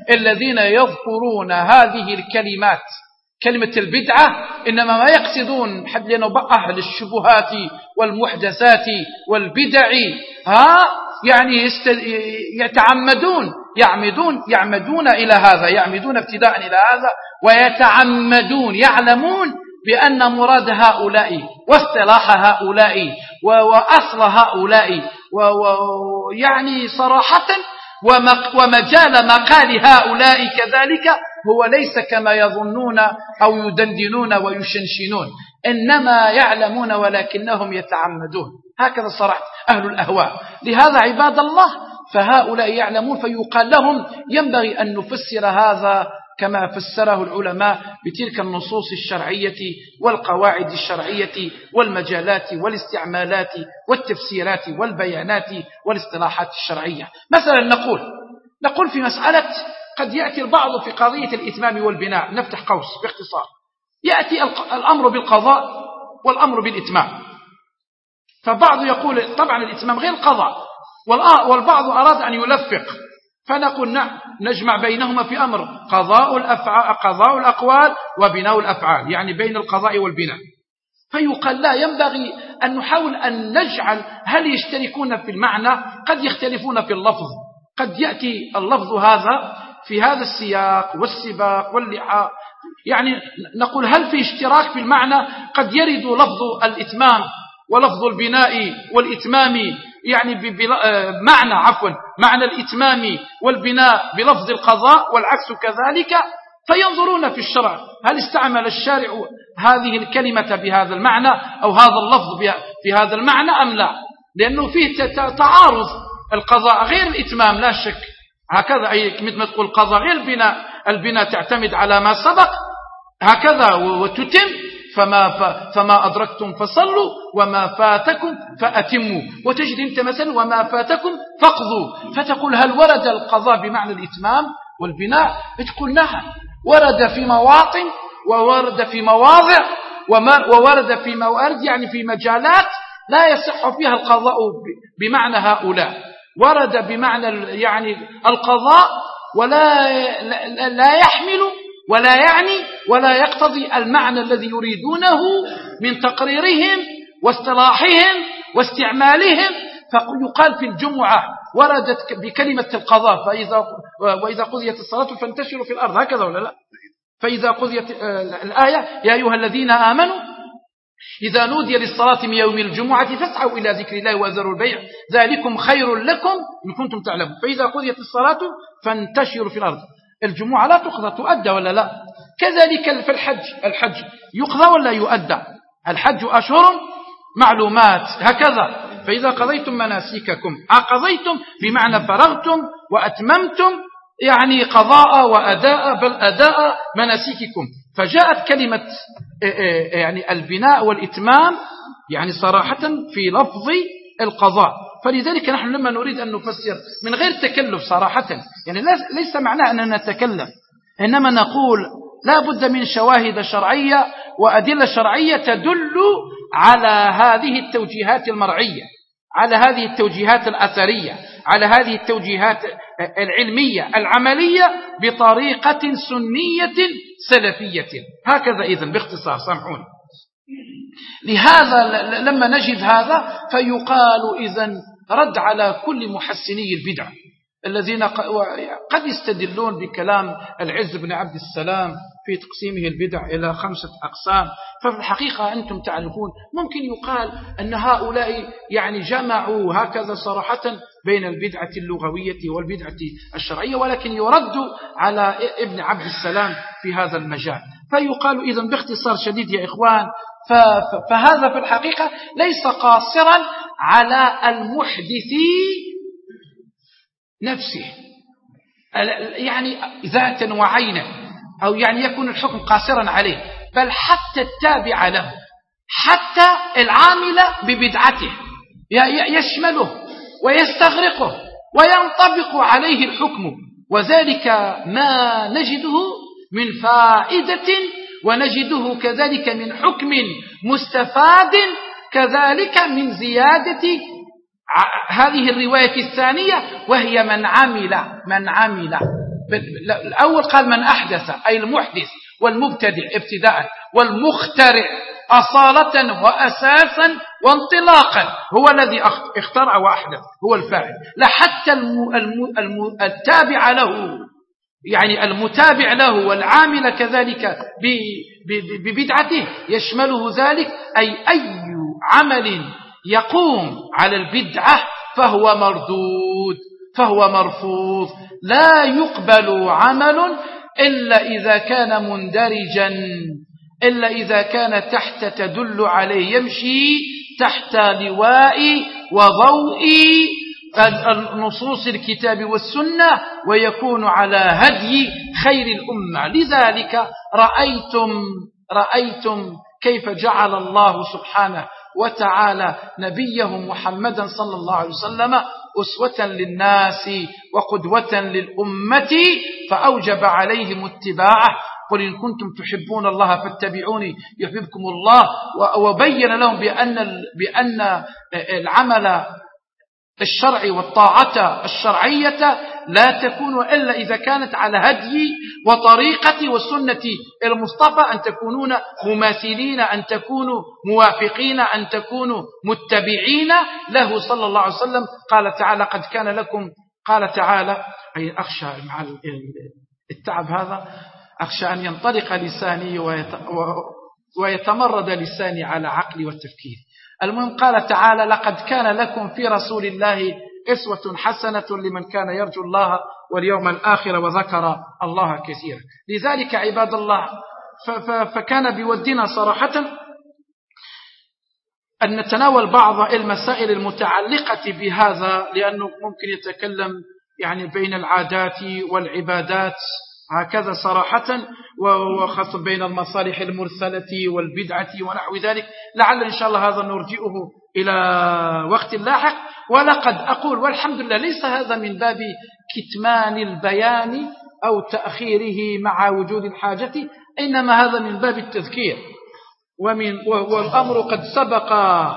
الذين يذكرون هذه الكلمات كلمة البدعة إنما ما يقصدون حد لأنه أهل الشبهات والمحدثات والبدع ها يعني يتعمدون يعمدون يعمدون إلى هذا يعمدون ابتداء إلى هذا ويتعمدون يعلمون بأن مراد هؤلاء واصطلاح هؤلاء وأصل هؤلاء ويعني صراحة ومجال مقال هؤلاء كذلك هو ليس كما يظنون أو يدندنون ويشنشنون إنما يعلمون ولكنهم يتعمدون هكذا صراحة أهل الأهواء. لهذا عباد الله فهؤلاء يعلمون فيقال لهم ينبغي أن نفسر هذا كما فسره العلماء بتلك النصوص الشرعية والقواعد الشرعية والمجالات والاستعمالات والتفسيرات والبيانات والاصطلاحات الشرعية. مثلا نقول نقول في مسألة قد يأتي البعض في قضية الإتمام والبناء نفتح قوس باختصار يأتي الأمر بالقضاء والأمر بالإتمام فبعض يقول طبعا الإتمام غير القضاء والبعض أراد أن يلفق فنقول نعم نجمع بينهما في أمر قضاء الأفعال قضاء الأقوال وبناء الأفعال يعني بين القضاء والبناء. فيقال لا ينبغي أن نحاول أن نجعل هل يشتركون في المعنى قد يختلفون في اللفظ قد يأتي اللفظ هذا في هذا السياق والسباق واللحاق يعني نقول هل في اشتراك في المعنى قد يرد لفظ الإتمام ولفظ البناء والإتمام يعني بمعنى عفوا معنى الإتمام والبناء بلفظ القضاء والعكس كذلك فينظرون في الشرع هل استعمل الشارع هذه الكلمة بهذا المعنى أو هذا اللفظ في هذا المعنى أم لا لأنه فيه تعارض القضاء غير الإتمام لا شك هكذا أي مثل ما تقول القضاء غير البناء البناء تعتمد على ما سبق هكذا وتتم فما, فما أدركتم فصلوا وما فاتكم فأتموا وتجد أنت مثلا وما فاتكم فاقضوا فتقول هل ورد القضاء بمعنى الإتمام والبناء تقول نعم ورد في مواطن وورد في مواضع وورد في موارد يعني في مجالات لا يصح فيها القضاء بمعنى هؤلاء ورد بمعنى يعني القضاء ولا لا يحمل ولا يعني ولا يقتضي المعنى الذي يريدونه من تقريرهم واصطلاحهم واستعمالهم فيقال في الجمعة وردت بكلمة القضاء فإذا وإذا قضيت الصلاة فانتشروا في الأرض هكذا ولا لا فإذا قضيت الآية يا أيها الذين آمنوا إذا نودي للصلاة من يوم الجمعة فاسعوا إلى ذكر الله وذروا البيع ذلكم خير لكم إن كنتم تعلمون فإذا قضيت الصلاة فانتشروا في الأرض الجمعة لا تقضى تؤدى ولا لا كذلك في الحج الحج يقضى ولا يؤدى الحج أشهر معلومات هكذا فإذا قضيتم مناسككم قضيتم بمعنى فرغتم وأتممتم يعني قضاء وأداء بل أداء مناسككم فجاءت كلمة يعني البناء والإتمام يعني صراحة في لفظ القضاء فلذلك نحن لما نريد أن نفسر من غير تكلف صراحة يعني ليس معناه أننا نتكلم إنما نقول لا بد من شواهد شرعية وأدلة شرعية تدل على هذه التوجيهات المرعية على هذه التوجيهات الأثرية على هذه التوجيهات العلمية العملية بطريقة سنية سلفية هكذا إذن باختصار سامحوني. لهذا لما نجد هذا فيقال إذن رد على كل محسني البدع الذين قد يستدلون بكلام العز بن عبد السلام في تقسيمه البدع إلى خمسة أقسام ففي الحقيقة أنتم تعرفون ممكن يقال أن هؤلاء يعني جمعوا هكذا صراحة بين البدعة اللغوية والبدعة الشرعية ولكن يرد على ابن عبد السلام في هذا المجال فيقال إذن باختصار شديد يا إخوان فهذا في الحقيقة ليس قاصرا على المحدث نفسه يعني ذاتا وعينا أو يعني يكون الحكم قاصرا عليه بل حتى التابع له حتى العامل ببدعته يشمله ويستغرقه وينطبق عليه الحكم وذلك ما نجده من فائدة ونجده كذلك من حكم مستفاد كذلك من زيادة هذه الرواية الثانية وهي من عمل من عمل الأول قال من أحدث أي المحدث والمبتدع ابتداء، والمخترع أصالة وأساسا وانطلاقا، هو الذي اخترع وأحدث، هو الفاعل. لا حتى الم... الم... الم... التابع له، يعني المتابع له والعامل كذلك ببدعته يشمله ذلك، أي أي عمل يقوم على البدعة فهو مردود، فهو مرفوض. لا يقبل عمل إلا إذا كان مندرجا، إلا إذا كان تحت تدل عليه، يمشي تحت لواء وضوء النصوص الكتاب والسنة، ويكون على هدي خير الأمة. لذلك رأيتم رأيتم كيف جعل الله سبحانه وتعالى نبيه محمدا صلى الله عليه وسلم أسوة للناس وقدوة للأمة، فأوجب عليهم اتباعه. قل إن كنتم تحبون الله فاتبعوني يحببكم الله، وبين لهم بأن بأن العمل الشرعي والطاعة الشرعية لا تكون إلا إذا كانت على هدي وطريقة والسنة المصطفى، أن تكونون مماثلين، أن تكونوا موافقين، أن تكونوا متبعين له صلى الله عليه وسلم. قال تعالى قد كان لكم، قال تعالى أي أخشى مع التعب هذا، أخشى أن ينطلق لساني ويتمرد لساني على عقلي والتفكير. المهم قال تعالى لقد كان لكم في رسول الله أسوة حسنة لمن كان يرجو الله واليوم الآخر وذكر الله كثيرا. لذلك عباد الله فكان بودنا صراحة أن نتناول بعض المسائل المتعلقة بهذا، لأنه ممكن يتكلم يعني بين العادات والعبادات هكذا صراحة، وخاصة بين المصالح المرسلة والبدعة ونحو ذلك. لعل إن شاء الله هذا نرجئه إلى وقت لاحق. ولقد أقول والحمد لله ليس هذا من باب كتمان البيان أو تأخيره مع وجود الحاجة، إنما هذا من باب التذكير، ومن والأمر قد سبق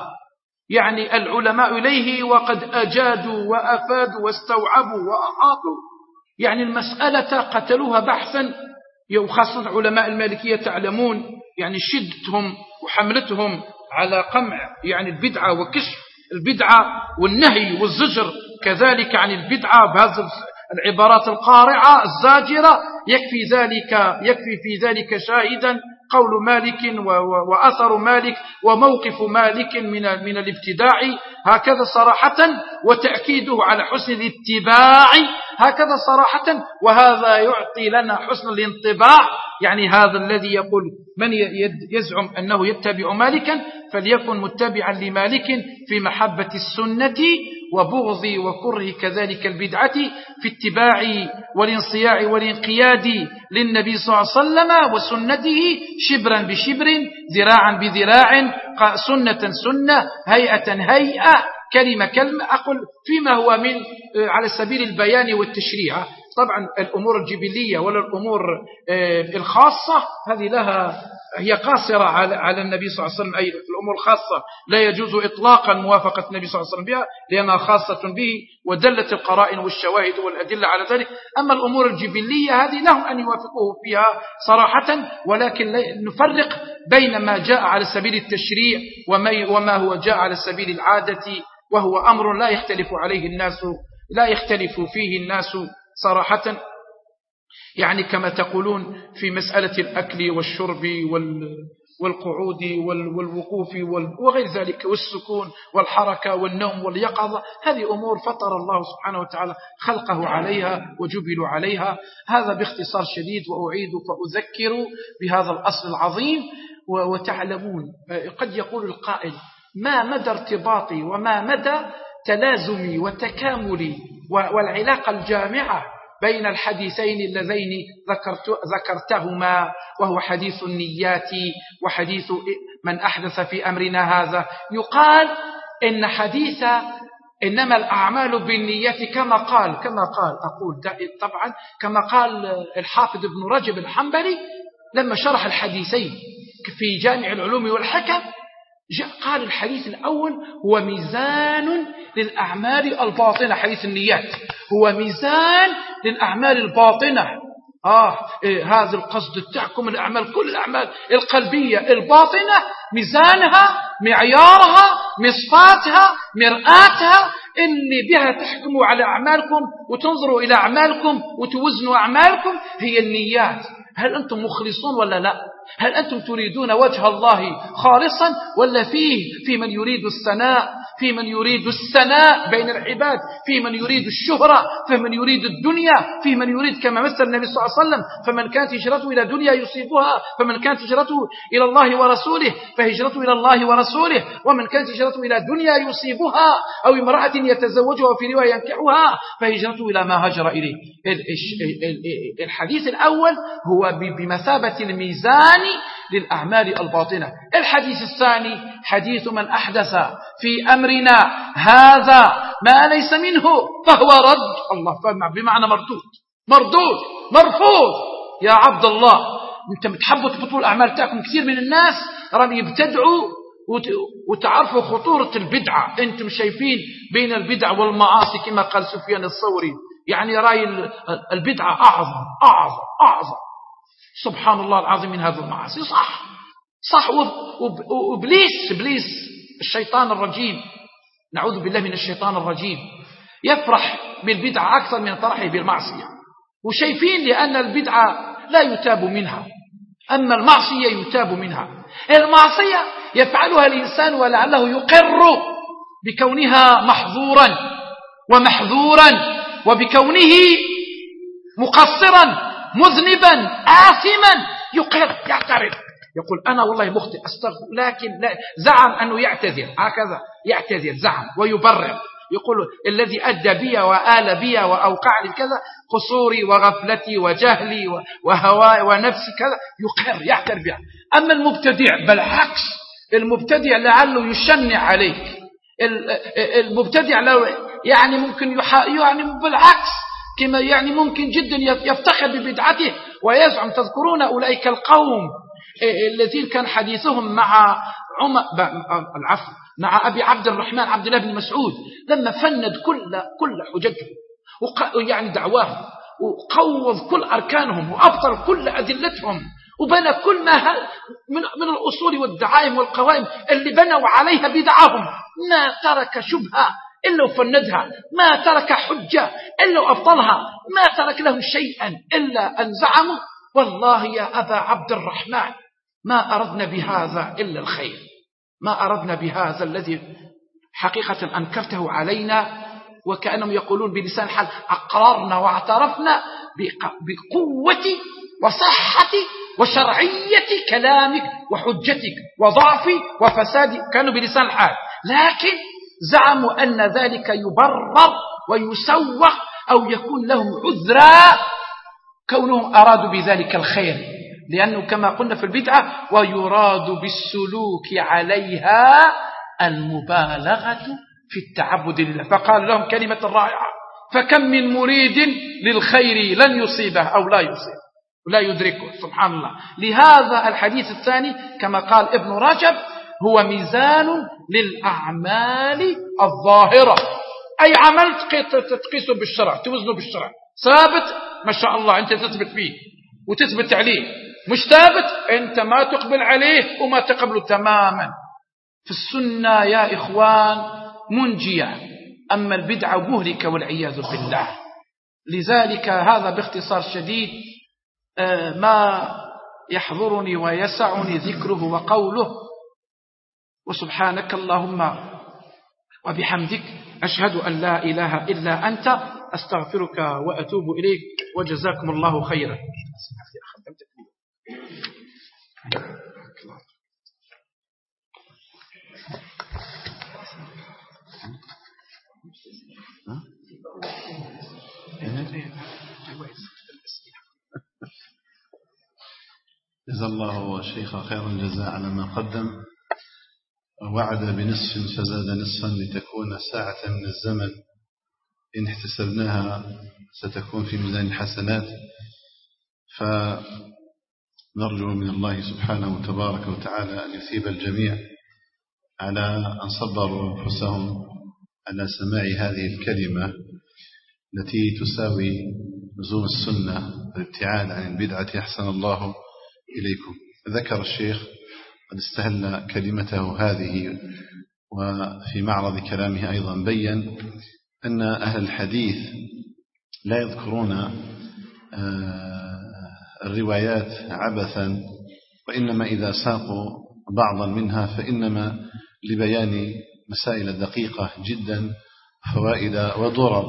يعني العلماء إليه، وقد أجادوا وأفادوا واستوعبوا وأحاطوا يعني المسألة، قتلوها بحثا، وخاصة علماء المالكية تعلمون يعني شدتهم وحملتهم على قمع يعني البدعة وكشف البدعة والنهي والزجر كذلك عن البدعة بهذه العبارات القارعة الزاجرة. يكفي ذلك يكفي في ذلك شاهدا قول مالك وأثر مالك وموقف مالك من من الابتداع هكذا صراحة، وتأكيده على حسن الاتباع هكذا صراحة. وهذا يعطي لنا حسن الانطباع، يعني هذا الذي يقول من يزعم أنه يتبع مالكا فليكن متبعا لمالك في محبة السنة وبغض وكره كذلك البدعة، في اتباع والانصياع والانقياد للنبي صلى الله عليه وسلم وسنته شبرا بشبر ذراعا بذراع، سنة سنة، هيئة هيئة، كلمة كلمة. أقول فيما هو من على سبيل البيان والتشريع. طبعا الأمور الجبلية ولا الأمور الخاصة هذه لها هي قاصرة على النبي صلى الله عليه وسلم. أي الأمور الخاصة لا يجوز إطلاقا موافقة النبي صلى الله عليه وسلم بها لأنها خاصة به، ودلت القرائن والشواهد والأدلة على ذلك. أما الأمور الجبلية هذه لهم أن يوافقوه فيها صراحة، ولكن نفرق بين ما جاء على سبيل التشريع وما هو جاء على سبيل العادة، وهو أمر لا يختلف عليه الناس لا يختلف فيه الناس صراحة، يعني كما تقولون في مسألة الأكل والشرب والقعود والوقوف وغير ذلك والسكون والحركة والنوم واليقظة. هذه أمور فطر الله سبحانه وتعالى خلقه عليها وجبلوا عليها. هذا باختصار شديد، وأعيد فأذكر بهذا الأصل العظيم. وتعلمون قد يقول القائل ما مدى ارتباطي وما مدى تلازمي وتكاملي والعلاقة الجامعة بين الحديثين اللذين ذكرت ذكرتهما، وهو حديث النيات وحديث من أحدث في أمرنا هذا. يقال إن حديث إنما الأعمال بالنيات كما قال كما قال أقول طبعا كما قال الحافظ ابن رجب الحنبلي لما شرح الحديثين في جامع العلوم والحكم، قال الحديث الأول هو ميزان للأعمال الباطنة، حديث النيات هو ميزان للأعمال الباطنة. آه إيه هذا القصد بتاعكم الأعمال، كل الأعمال القلبية الباطنة ميزانها معيارها مصفاتها مرآتها اللي بها تحكموا على أعمالكم وتنظروا إلى أعمالكم وتوزنوا أعمالكم هي النيات. هل أنتم مخلصون ولا لا؟ هل أنتم تريدون وجه الله خالصا ولا فيه في من يريد الثناء، في من يريد السناء بين العباد، في من يريد الشهرة، في من يريد الدنيا، في من يريد كما مثل النبي صلى الله عليه وسلم فمن كانت هجرته إلى دنيا يصيبها، فمن كانت هجرته إلى الله ورسوله فهجرته إلى الله ورسوله، ومن كانت هجرته إلى دنيا يصيبها أو امرأة يتزوجها وفي رواية ينكحها فهجرته إلى ما هجر إليه. الحديث الأول هو بمثابة الميزان للأعمال الباطنة. الحديث الثاني حديث من أحدث في أمرنا هذا ما ليس منه فهو رد. الله بمعنى مردود مردود مرفوض. يا عبد الله انت بتحبوا تبطلوا الأعمال تاعكم. كثير من الناس راه يبتدعوا وتعرفوا خطورة البدعة. انتم شايفين بين البدع والمعاصي كما قال سفيان الثوري، يعني رأي البدعة أعظم أعظم أعظم سبحان الله العظيم من هذه المعاصي. صح صح. وإبليس إبليس الشيطان الرجيم نعوذ بالله من الشيطان الرجيم يفرح بالبدعة أكثر من فرحه بالمعصية. وشايفين لأن البدعة لا يتاب منها أما المعصية يتاب منها. المعصية يفعلها الإنسان ولعله يقر بكونها محظورا ومحذورا وبكونه مقصرا مذنبا آثما يقر يعترف يقول أنا والله مخطئ أستغفر، لكن لا زعم أنه يعتذر هكذا يعتذر زعم ويبرر يقول الذي أدى بي وآل بي وأوقعني كذا قصوري وغفلتي وجهلي وهواي ونفسي كذا يقر يعترف بها. أما المبتدع بالعكس المبتدع لعله يشنع عليك المبتدع لو يعني ممكن يعني بالعكس كما يعني ممكن جدا يفتخر ببدعته ويزعم. تذكرون أولئك القوم الذين كان حديثهم مع عمر العفو مع أبي عبد الرحمن عبد الله بن مسعود لما فند كل كل حججهم ويعني دعواهم وقوض كل أركانهم وأبطل كل أدلتهم وبنى كل ما من من الأصول والدعائم والقوائم اللي بنوا عليها بدعهم. ما ترك شبهة إلا وفندها، ما ترك حجة إلا وأبطلها، ما ترك له شيئا إلا أن زعموا والله يا أبا عبد الرحمن ما أردنا بهذا إلا الخير، ما أردنا بهذا الذي حقيقة أنكرته علينا. وكأنهم يقولون بلسان الحال أقررنا واعترفنا بقوة وصحة وشرعية كلامك وحجتك وضعف وفساد، كانوا بلسان الحال، لكن زعموا أن ذلك يبرر ويسوق أو يكون لهم عذرا كونهم أرادوا بذلك الخير، لأنه كما قلنا في البدعة ويراد بالسلوك عليها المبالغة في التعبد لله. فقال لهم كلمة رائعة فكم من مريد للخير لن يصيبه أو لا يصيبه لا يدركه سبحان الله. لهذا الحديث الثاني كما قال ابن رجب هو ميزان للأعمال الظاهرة، أي عمل تقيسه بالشرع توزنه بالشرع، ثابت ما شاء الله أنت تثبت فيه وتثبت عليه، مش ثابت أنت ما تقبل عليه وما تقبله تماما. في السنة يا إخوان منجية، أما البدعة مهلكة والعياذ بالله. لذلك هذا باختصار شديد ما يحضرني ويسعني ذكره وقوله. وسبحانك اللهم وبحمدك أشهد أن لا إله إلا أنت أستغفرك وأتوب إليك وجزاكم الله خيرا. جزا الله الشيخ خير الجزاء على ما قدم، ووعد بنصف فزاد نصفا لتكون ساعة من الزمن إن احتسبناها ستكون في ميزان الحسنات. فنرجو من الله سبحانه وتبارك وتعالى أن يثيب الجميع على أن صبروا أنفسهم على سماع هذه الكلمة التي تساوي لزوم السنة والابتعاد عن البدعة أحسن الله إليكم. ذكر الشيخ قد استهل كلمته هذه، وفي معرض كلامه أيضا بيّن أن أهل الحديث لا يذكرون الروايات عبثا، وإنما إذا ساقوا بعضا منها فإنما لبيان مسائل دقيقة جدا، فوائد وضرر.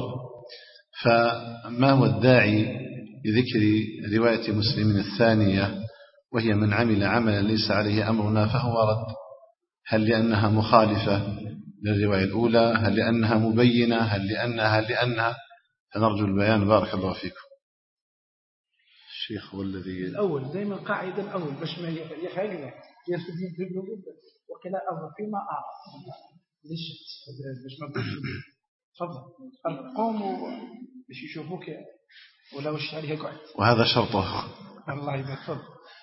فما هو الداعي لذكر رواية مسلم الثانية وهي من عمل عملا ليس عليه أمرنا فهو رد؟ هل لأنها مخالفة للرواية الأولى؟ هل لأنها مبينة؟ هل لأنها هل لأنها فنرجو البيان. بارك الله فيكم. الشيخ هو الذي الأول دائما قاعدة الأول باش ما يحاجنا يسدين تبلغ وكلا أمر فيما أعرف ليش باش ما بقولش. تفضل قوموا باش يشوفوك ولا وش عليها قاعد، وهذا شرطه. الله يبارك. تفضل.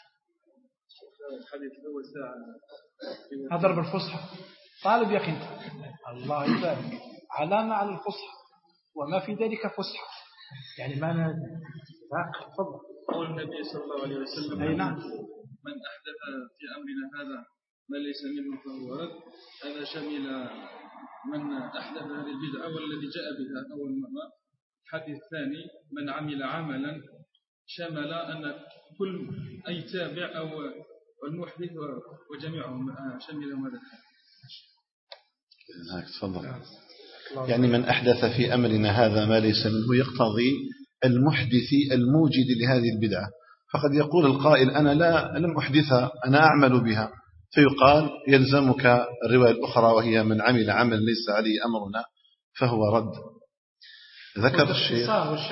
الحديث الأول ساعة هضرب الفصحى طالب يا أخي الله يبارك علامة على الفصحى وما في ذلك فصحى يعني ما أنا تفضل. قول النبي صلى الله عليه وسلم أي نعم من أحدث في أمرنا هذا ما ليس منه فهو رد. هذا شمل من أحدث هذه البدعة والذي جاء بها أول مرة. الحديث الثاني من عمل عملا شمل أن كل أي تابع أو المحدث وجميعهم شملهم هذا الحديث. تفضل. يعني من أحدث في أمرنا هذا ما ليس منه يقتضي المحدث الموجد لهذه البدعة. فقد يقول القائل أنا لا لم أحدثها أنا أعمل بها، فيقال يلزمك الرواية الأخرى وهي من عمل عمل ليس عليه أمرنا فهو رد. ذكر الشيخ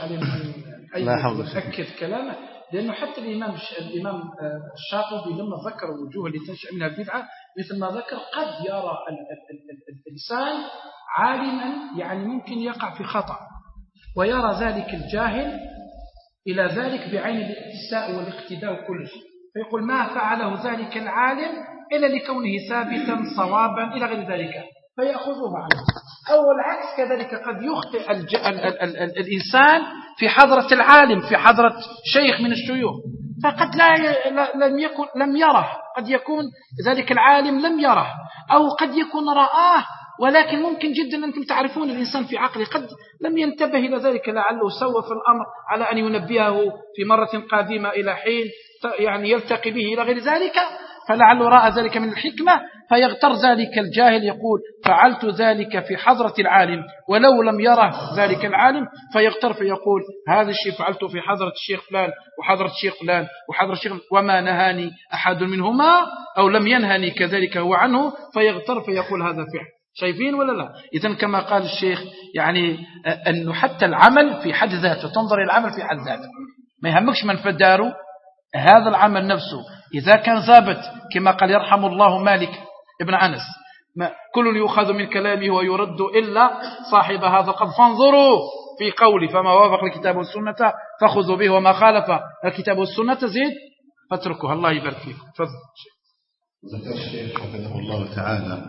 لا حول أكد كلامه، لأنه حتى الإمام الإمام الشاطبي لما ذكر الوجوه اللي تنشأ منها البدعة مثل ما ذكر قد يرى الإنسان عالما يعني ممكن يقع في خطأ، ويرى ذلك الجاهل إلى ذلك بعين الاقتساء والاقتداء وكل شيء، فيقول ما فعله ذلك العالم إلا لكونه ثابتا صوابا إلى غير ذلك فيأخذه عنه. أو العكس كذلك قد يخطئ الج... ال... ال... ال... ال... الإنسان في حضرة العالم في حضرة شيخ من الشيوخ فقد لا ي... لم يكن لم يره، قد يكون ذلك العالم لم يره أو قد يكون رآه، ولكن ممكن جدا أنتم تعرفون الإنسان في عقله قد لم ينتبه إلى ذلك، لعله سوف الأمر على أن ينبهه في مرة قادمة إلى حين يعني يلتقي به إلى غير ذلك، فلعله رأى ذلك من الحكمة فيغتر ذلك الجاهل يقول فعلت ذلك في حضرة العالم ولو لم يره ذلك العالم فيغتر فيقول هذا الشيء فعلته في حضرة الشيخ فلان وحضرة الشيخ فلان وحضرة الشيخ وما نهاني أحد منهما أو لم ينهني كذلك هو عنه فيغتر فيقول هذا فعل. شايفين ولا لا؟ إذن كما قال الشيخ يعني أنه حتى العمل في حد ذاته تنظر إلى العمل في حد ذاته، ما يهمكش من فداره هذا العمل نفسه إذا كان ثابت كما قال يرحم الله مالك ابن أنس ما كل يؤخذ من كلامه ويرد إلا صاحب هذا قد فانظروا في قولي فما وافق الكتاب والسنة فخذوا به وما خالف الكتاب والسنة زيد فاتركوه. الله يبارك فيكم. تفضل. ذكر الشيخ حفظه الله تعالى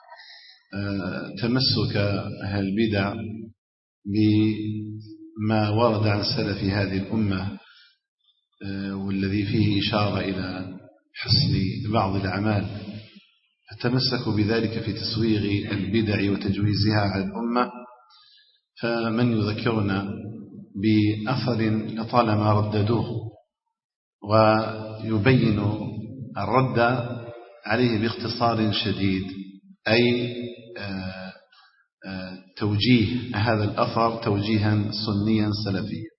تمسك أهل البدع بما ورد عن سلف هذه الأمة والذي فيه إشارة إلى حسن بعض الأعمال، فتمسكوا بذلك في تسويغ البدع وتجويزها على الأمة. فمن يذكرنا بأثر لطالما رددوه ويبين الرد عليه باختصار شديد، أي آآ آآ توجيه هذا الأثر توجيها سنيا سلفيا.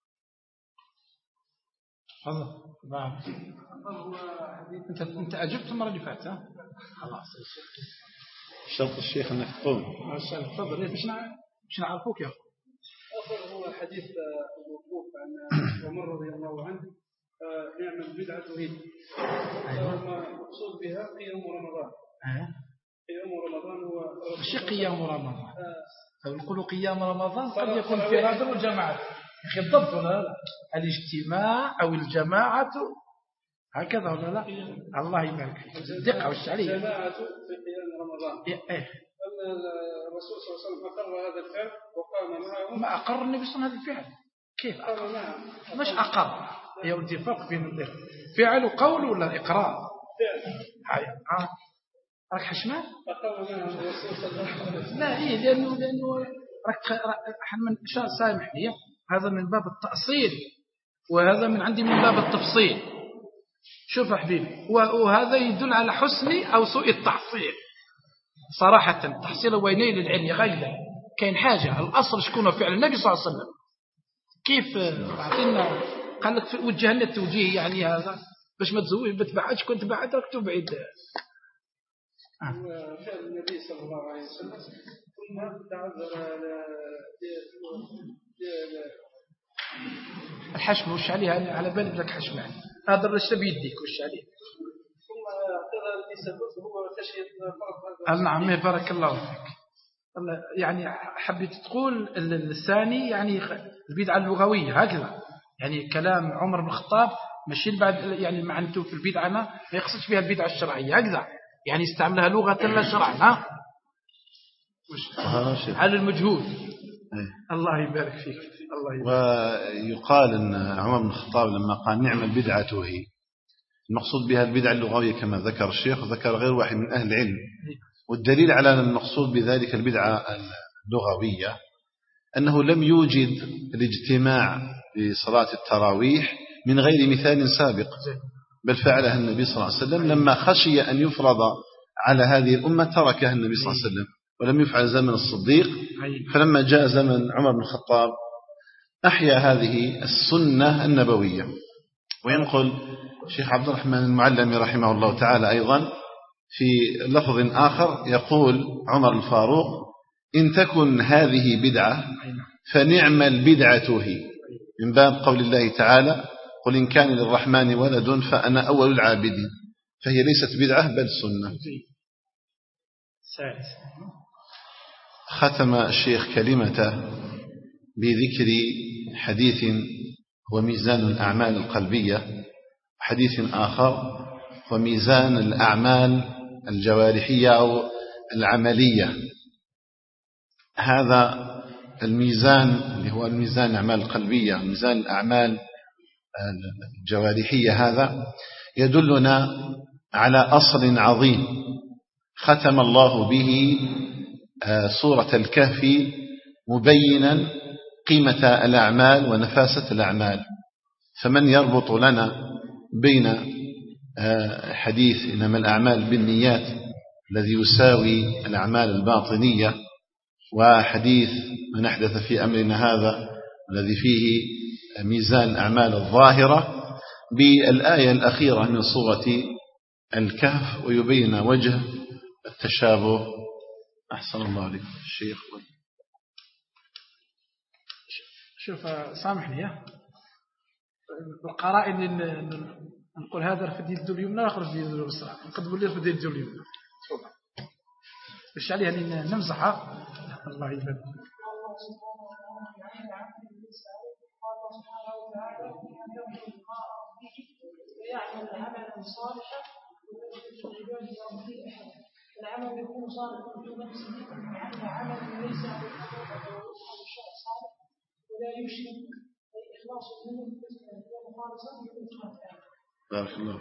نعم. أنت أنت أجبت المرة اللي فاتت ها؟ خلاص. شرط الشيخ أنك تقوم. ما شاء الله. تفضل. إيش نع إيش نعرفوك يا أخو؟ آخر هو حديث الموقوف عن عمر رضي الله عنه نعم بدعة توحيد. المقصود بها قيام رمضان. قيام رمضان هو. مش قيام رمضان. لو نقولوا قيام رمضان قد يكون في رادر الجماعة. أخي الضبط ولا لا؟ الاجتماع أو الجماعة هكذا ولا لا؟ الله يبارك فيك. دقة وش عليه؟ الجماعة في قيام رمضان. إيه. الرسول صلى الله عليه وسلم أقر هذا الفعل وقام معه. ما أقر النبي صلى الله عليه وسلم هذا الفعل كيف أقر؟ مش أقر يا ودي فرق بين فعل وقول ولا إقرار؟ فعل. ها راك حشمان؟ أقر معه الرسول صلى الله عليه وسلم. لا إيه لأنه لأنه راك من شاء سامحني هذا من باب التأصيل وهذا من عندي من باب التفصيل. شوف يا حبيبي وهذا يدل على حسن أو سوء التحصيل صراحة. التحصيل هو ينيل العلم غيره كاين حاجة الأصل شكونه فعل النبي صلى الله عليه وسلم. كيف أعطينا قال لك وجهنا التوجيه يعني هذا باش ما تزوج بتبعدش كنت بعد راك تبعد. آه. فعل النبي صلى الله عليه وسلم ثم تعذر الحشم وش عليه على بالي لك حشم هذا الرشد بيديك وش عليه ثم قضى لسبب هو خشية فرق. نعم بارك الله فيك. يعني حبيت تقول الثاني يعني البدعة اللغوية هكذا يعني كلام عمر بن الخطاب ماشي بعد يعني معناته في البدعة ما يقصدش بها البدعة الشرعية هكذا يعني استعملها لغة لا شرعا. ها على المجهول. الله يبارك فيك. الله يبارك. ويقال أن عمر بن الخطاب لما قال نعم البدعة هي المقصود بها البدعة اللغوية كما ذكر الشيخ وذكر غير واحد من أهل العلم. والدليل على المقصود بذلك البدعة اللغوية أنه لم يوجد الاجتماع لصلاة التراويح من غير مثال سابق بل فعلها النبي صلى الله عليه وسلم لما خشي أن يفرض على هذه الأمة تركها النبي صلى الله عليه وسلم ولم يفعل زمن الصديق. فلما جاء زمن عمر بن الخطاب أحيا هذه السنة النبوية. وينقل شيخ عبد الرحمن المعلمي رحمه الله تعالى أيضا في لفظ آخر يقول عمر الفاروق إن تكن هذه بدعة فنعم البدعة هي من باب قول الله تعالى قل إن كان للرحمن ولد فأنا أول العابدين فهي ليست بدعة بل سنة. ختم الشيخ كلمته بذكر حديث هو ميزان الأعمال القلبية حديث آخر وميزان الأعمال الجوارحية أو العملية. هذا الميزان اللي هو الميزان الأعمال القلبية ميزان الأعمال الجوارحية هذا يدلنا على أصل عظيم ختم الله به سورة الكهف مبينا قيمة الأعمال ونفاسة الأعمال. فمن يربط لنا بين حديث إنما الأعمال بالنيات الذي يساوي الأعمال الباطنية وحديث من أحدث في أمرنا هذا الذي فيه ميزان الأعمال الظاهرة بالآية الأخيرة من سورة الكهف ويبين وجه التشابه. أحسن الله عليكم الشيخ. شوف سامحني يا القرائن نقول هذا في اليد اليمنى ناخذ في اليد اليسرى نقدموا لي في اليد اليمنى باش عليها نمزحها. الله يبارك ويعمل عملا صالحا العمل يكون صالحا في نفسه وعمل عمل ليس على الشيء صالح ولا يشرك الإخلاص منه ومخالصا بالإخلاص. بارك الله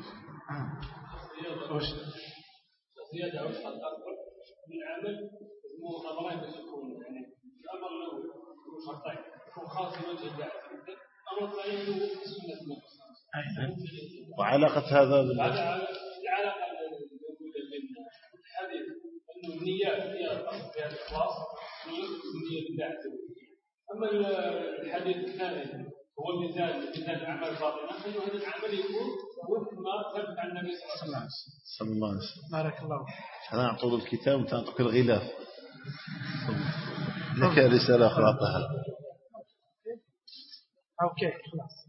زيادة أو شرط أكبر من عمل مو أمرين بس يكون يعني الأمر الأول يكون شرطين يكون خاص بوجه الله الأمر الثاني هو سنة النبي. وعلاقة هذا العلاقة الموجودة بين الحديث أنه النيات هي الأصل في هذا الإخلاص ويثبت النية لله عز وجل. أما الحديث الثاني هو ميزان ميزان الأعمال الباطنة فإنه هذا العمل يكون وفق ما ثبت عن النبي صلى الله عليه وسلم. صلى الله عليه وسلم. بارك الله. أنا أعطوا الكتاب وتعطوك الغلاف. لك رسالة أخرى أعطها. أوكي خلاص.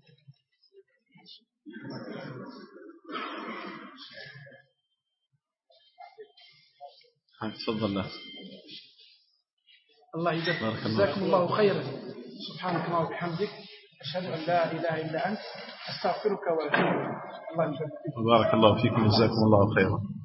تفضل الله. الله يجزاك جزاكم الله خيرا. سبحانك اللهم وبحمدك أشهد أن لا إله إلا أنت أستغفرك وأتوب إليك. الله يجزاك. بارك الله فيكم جزاكم الله خيرا.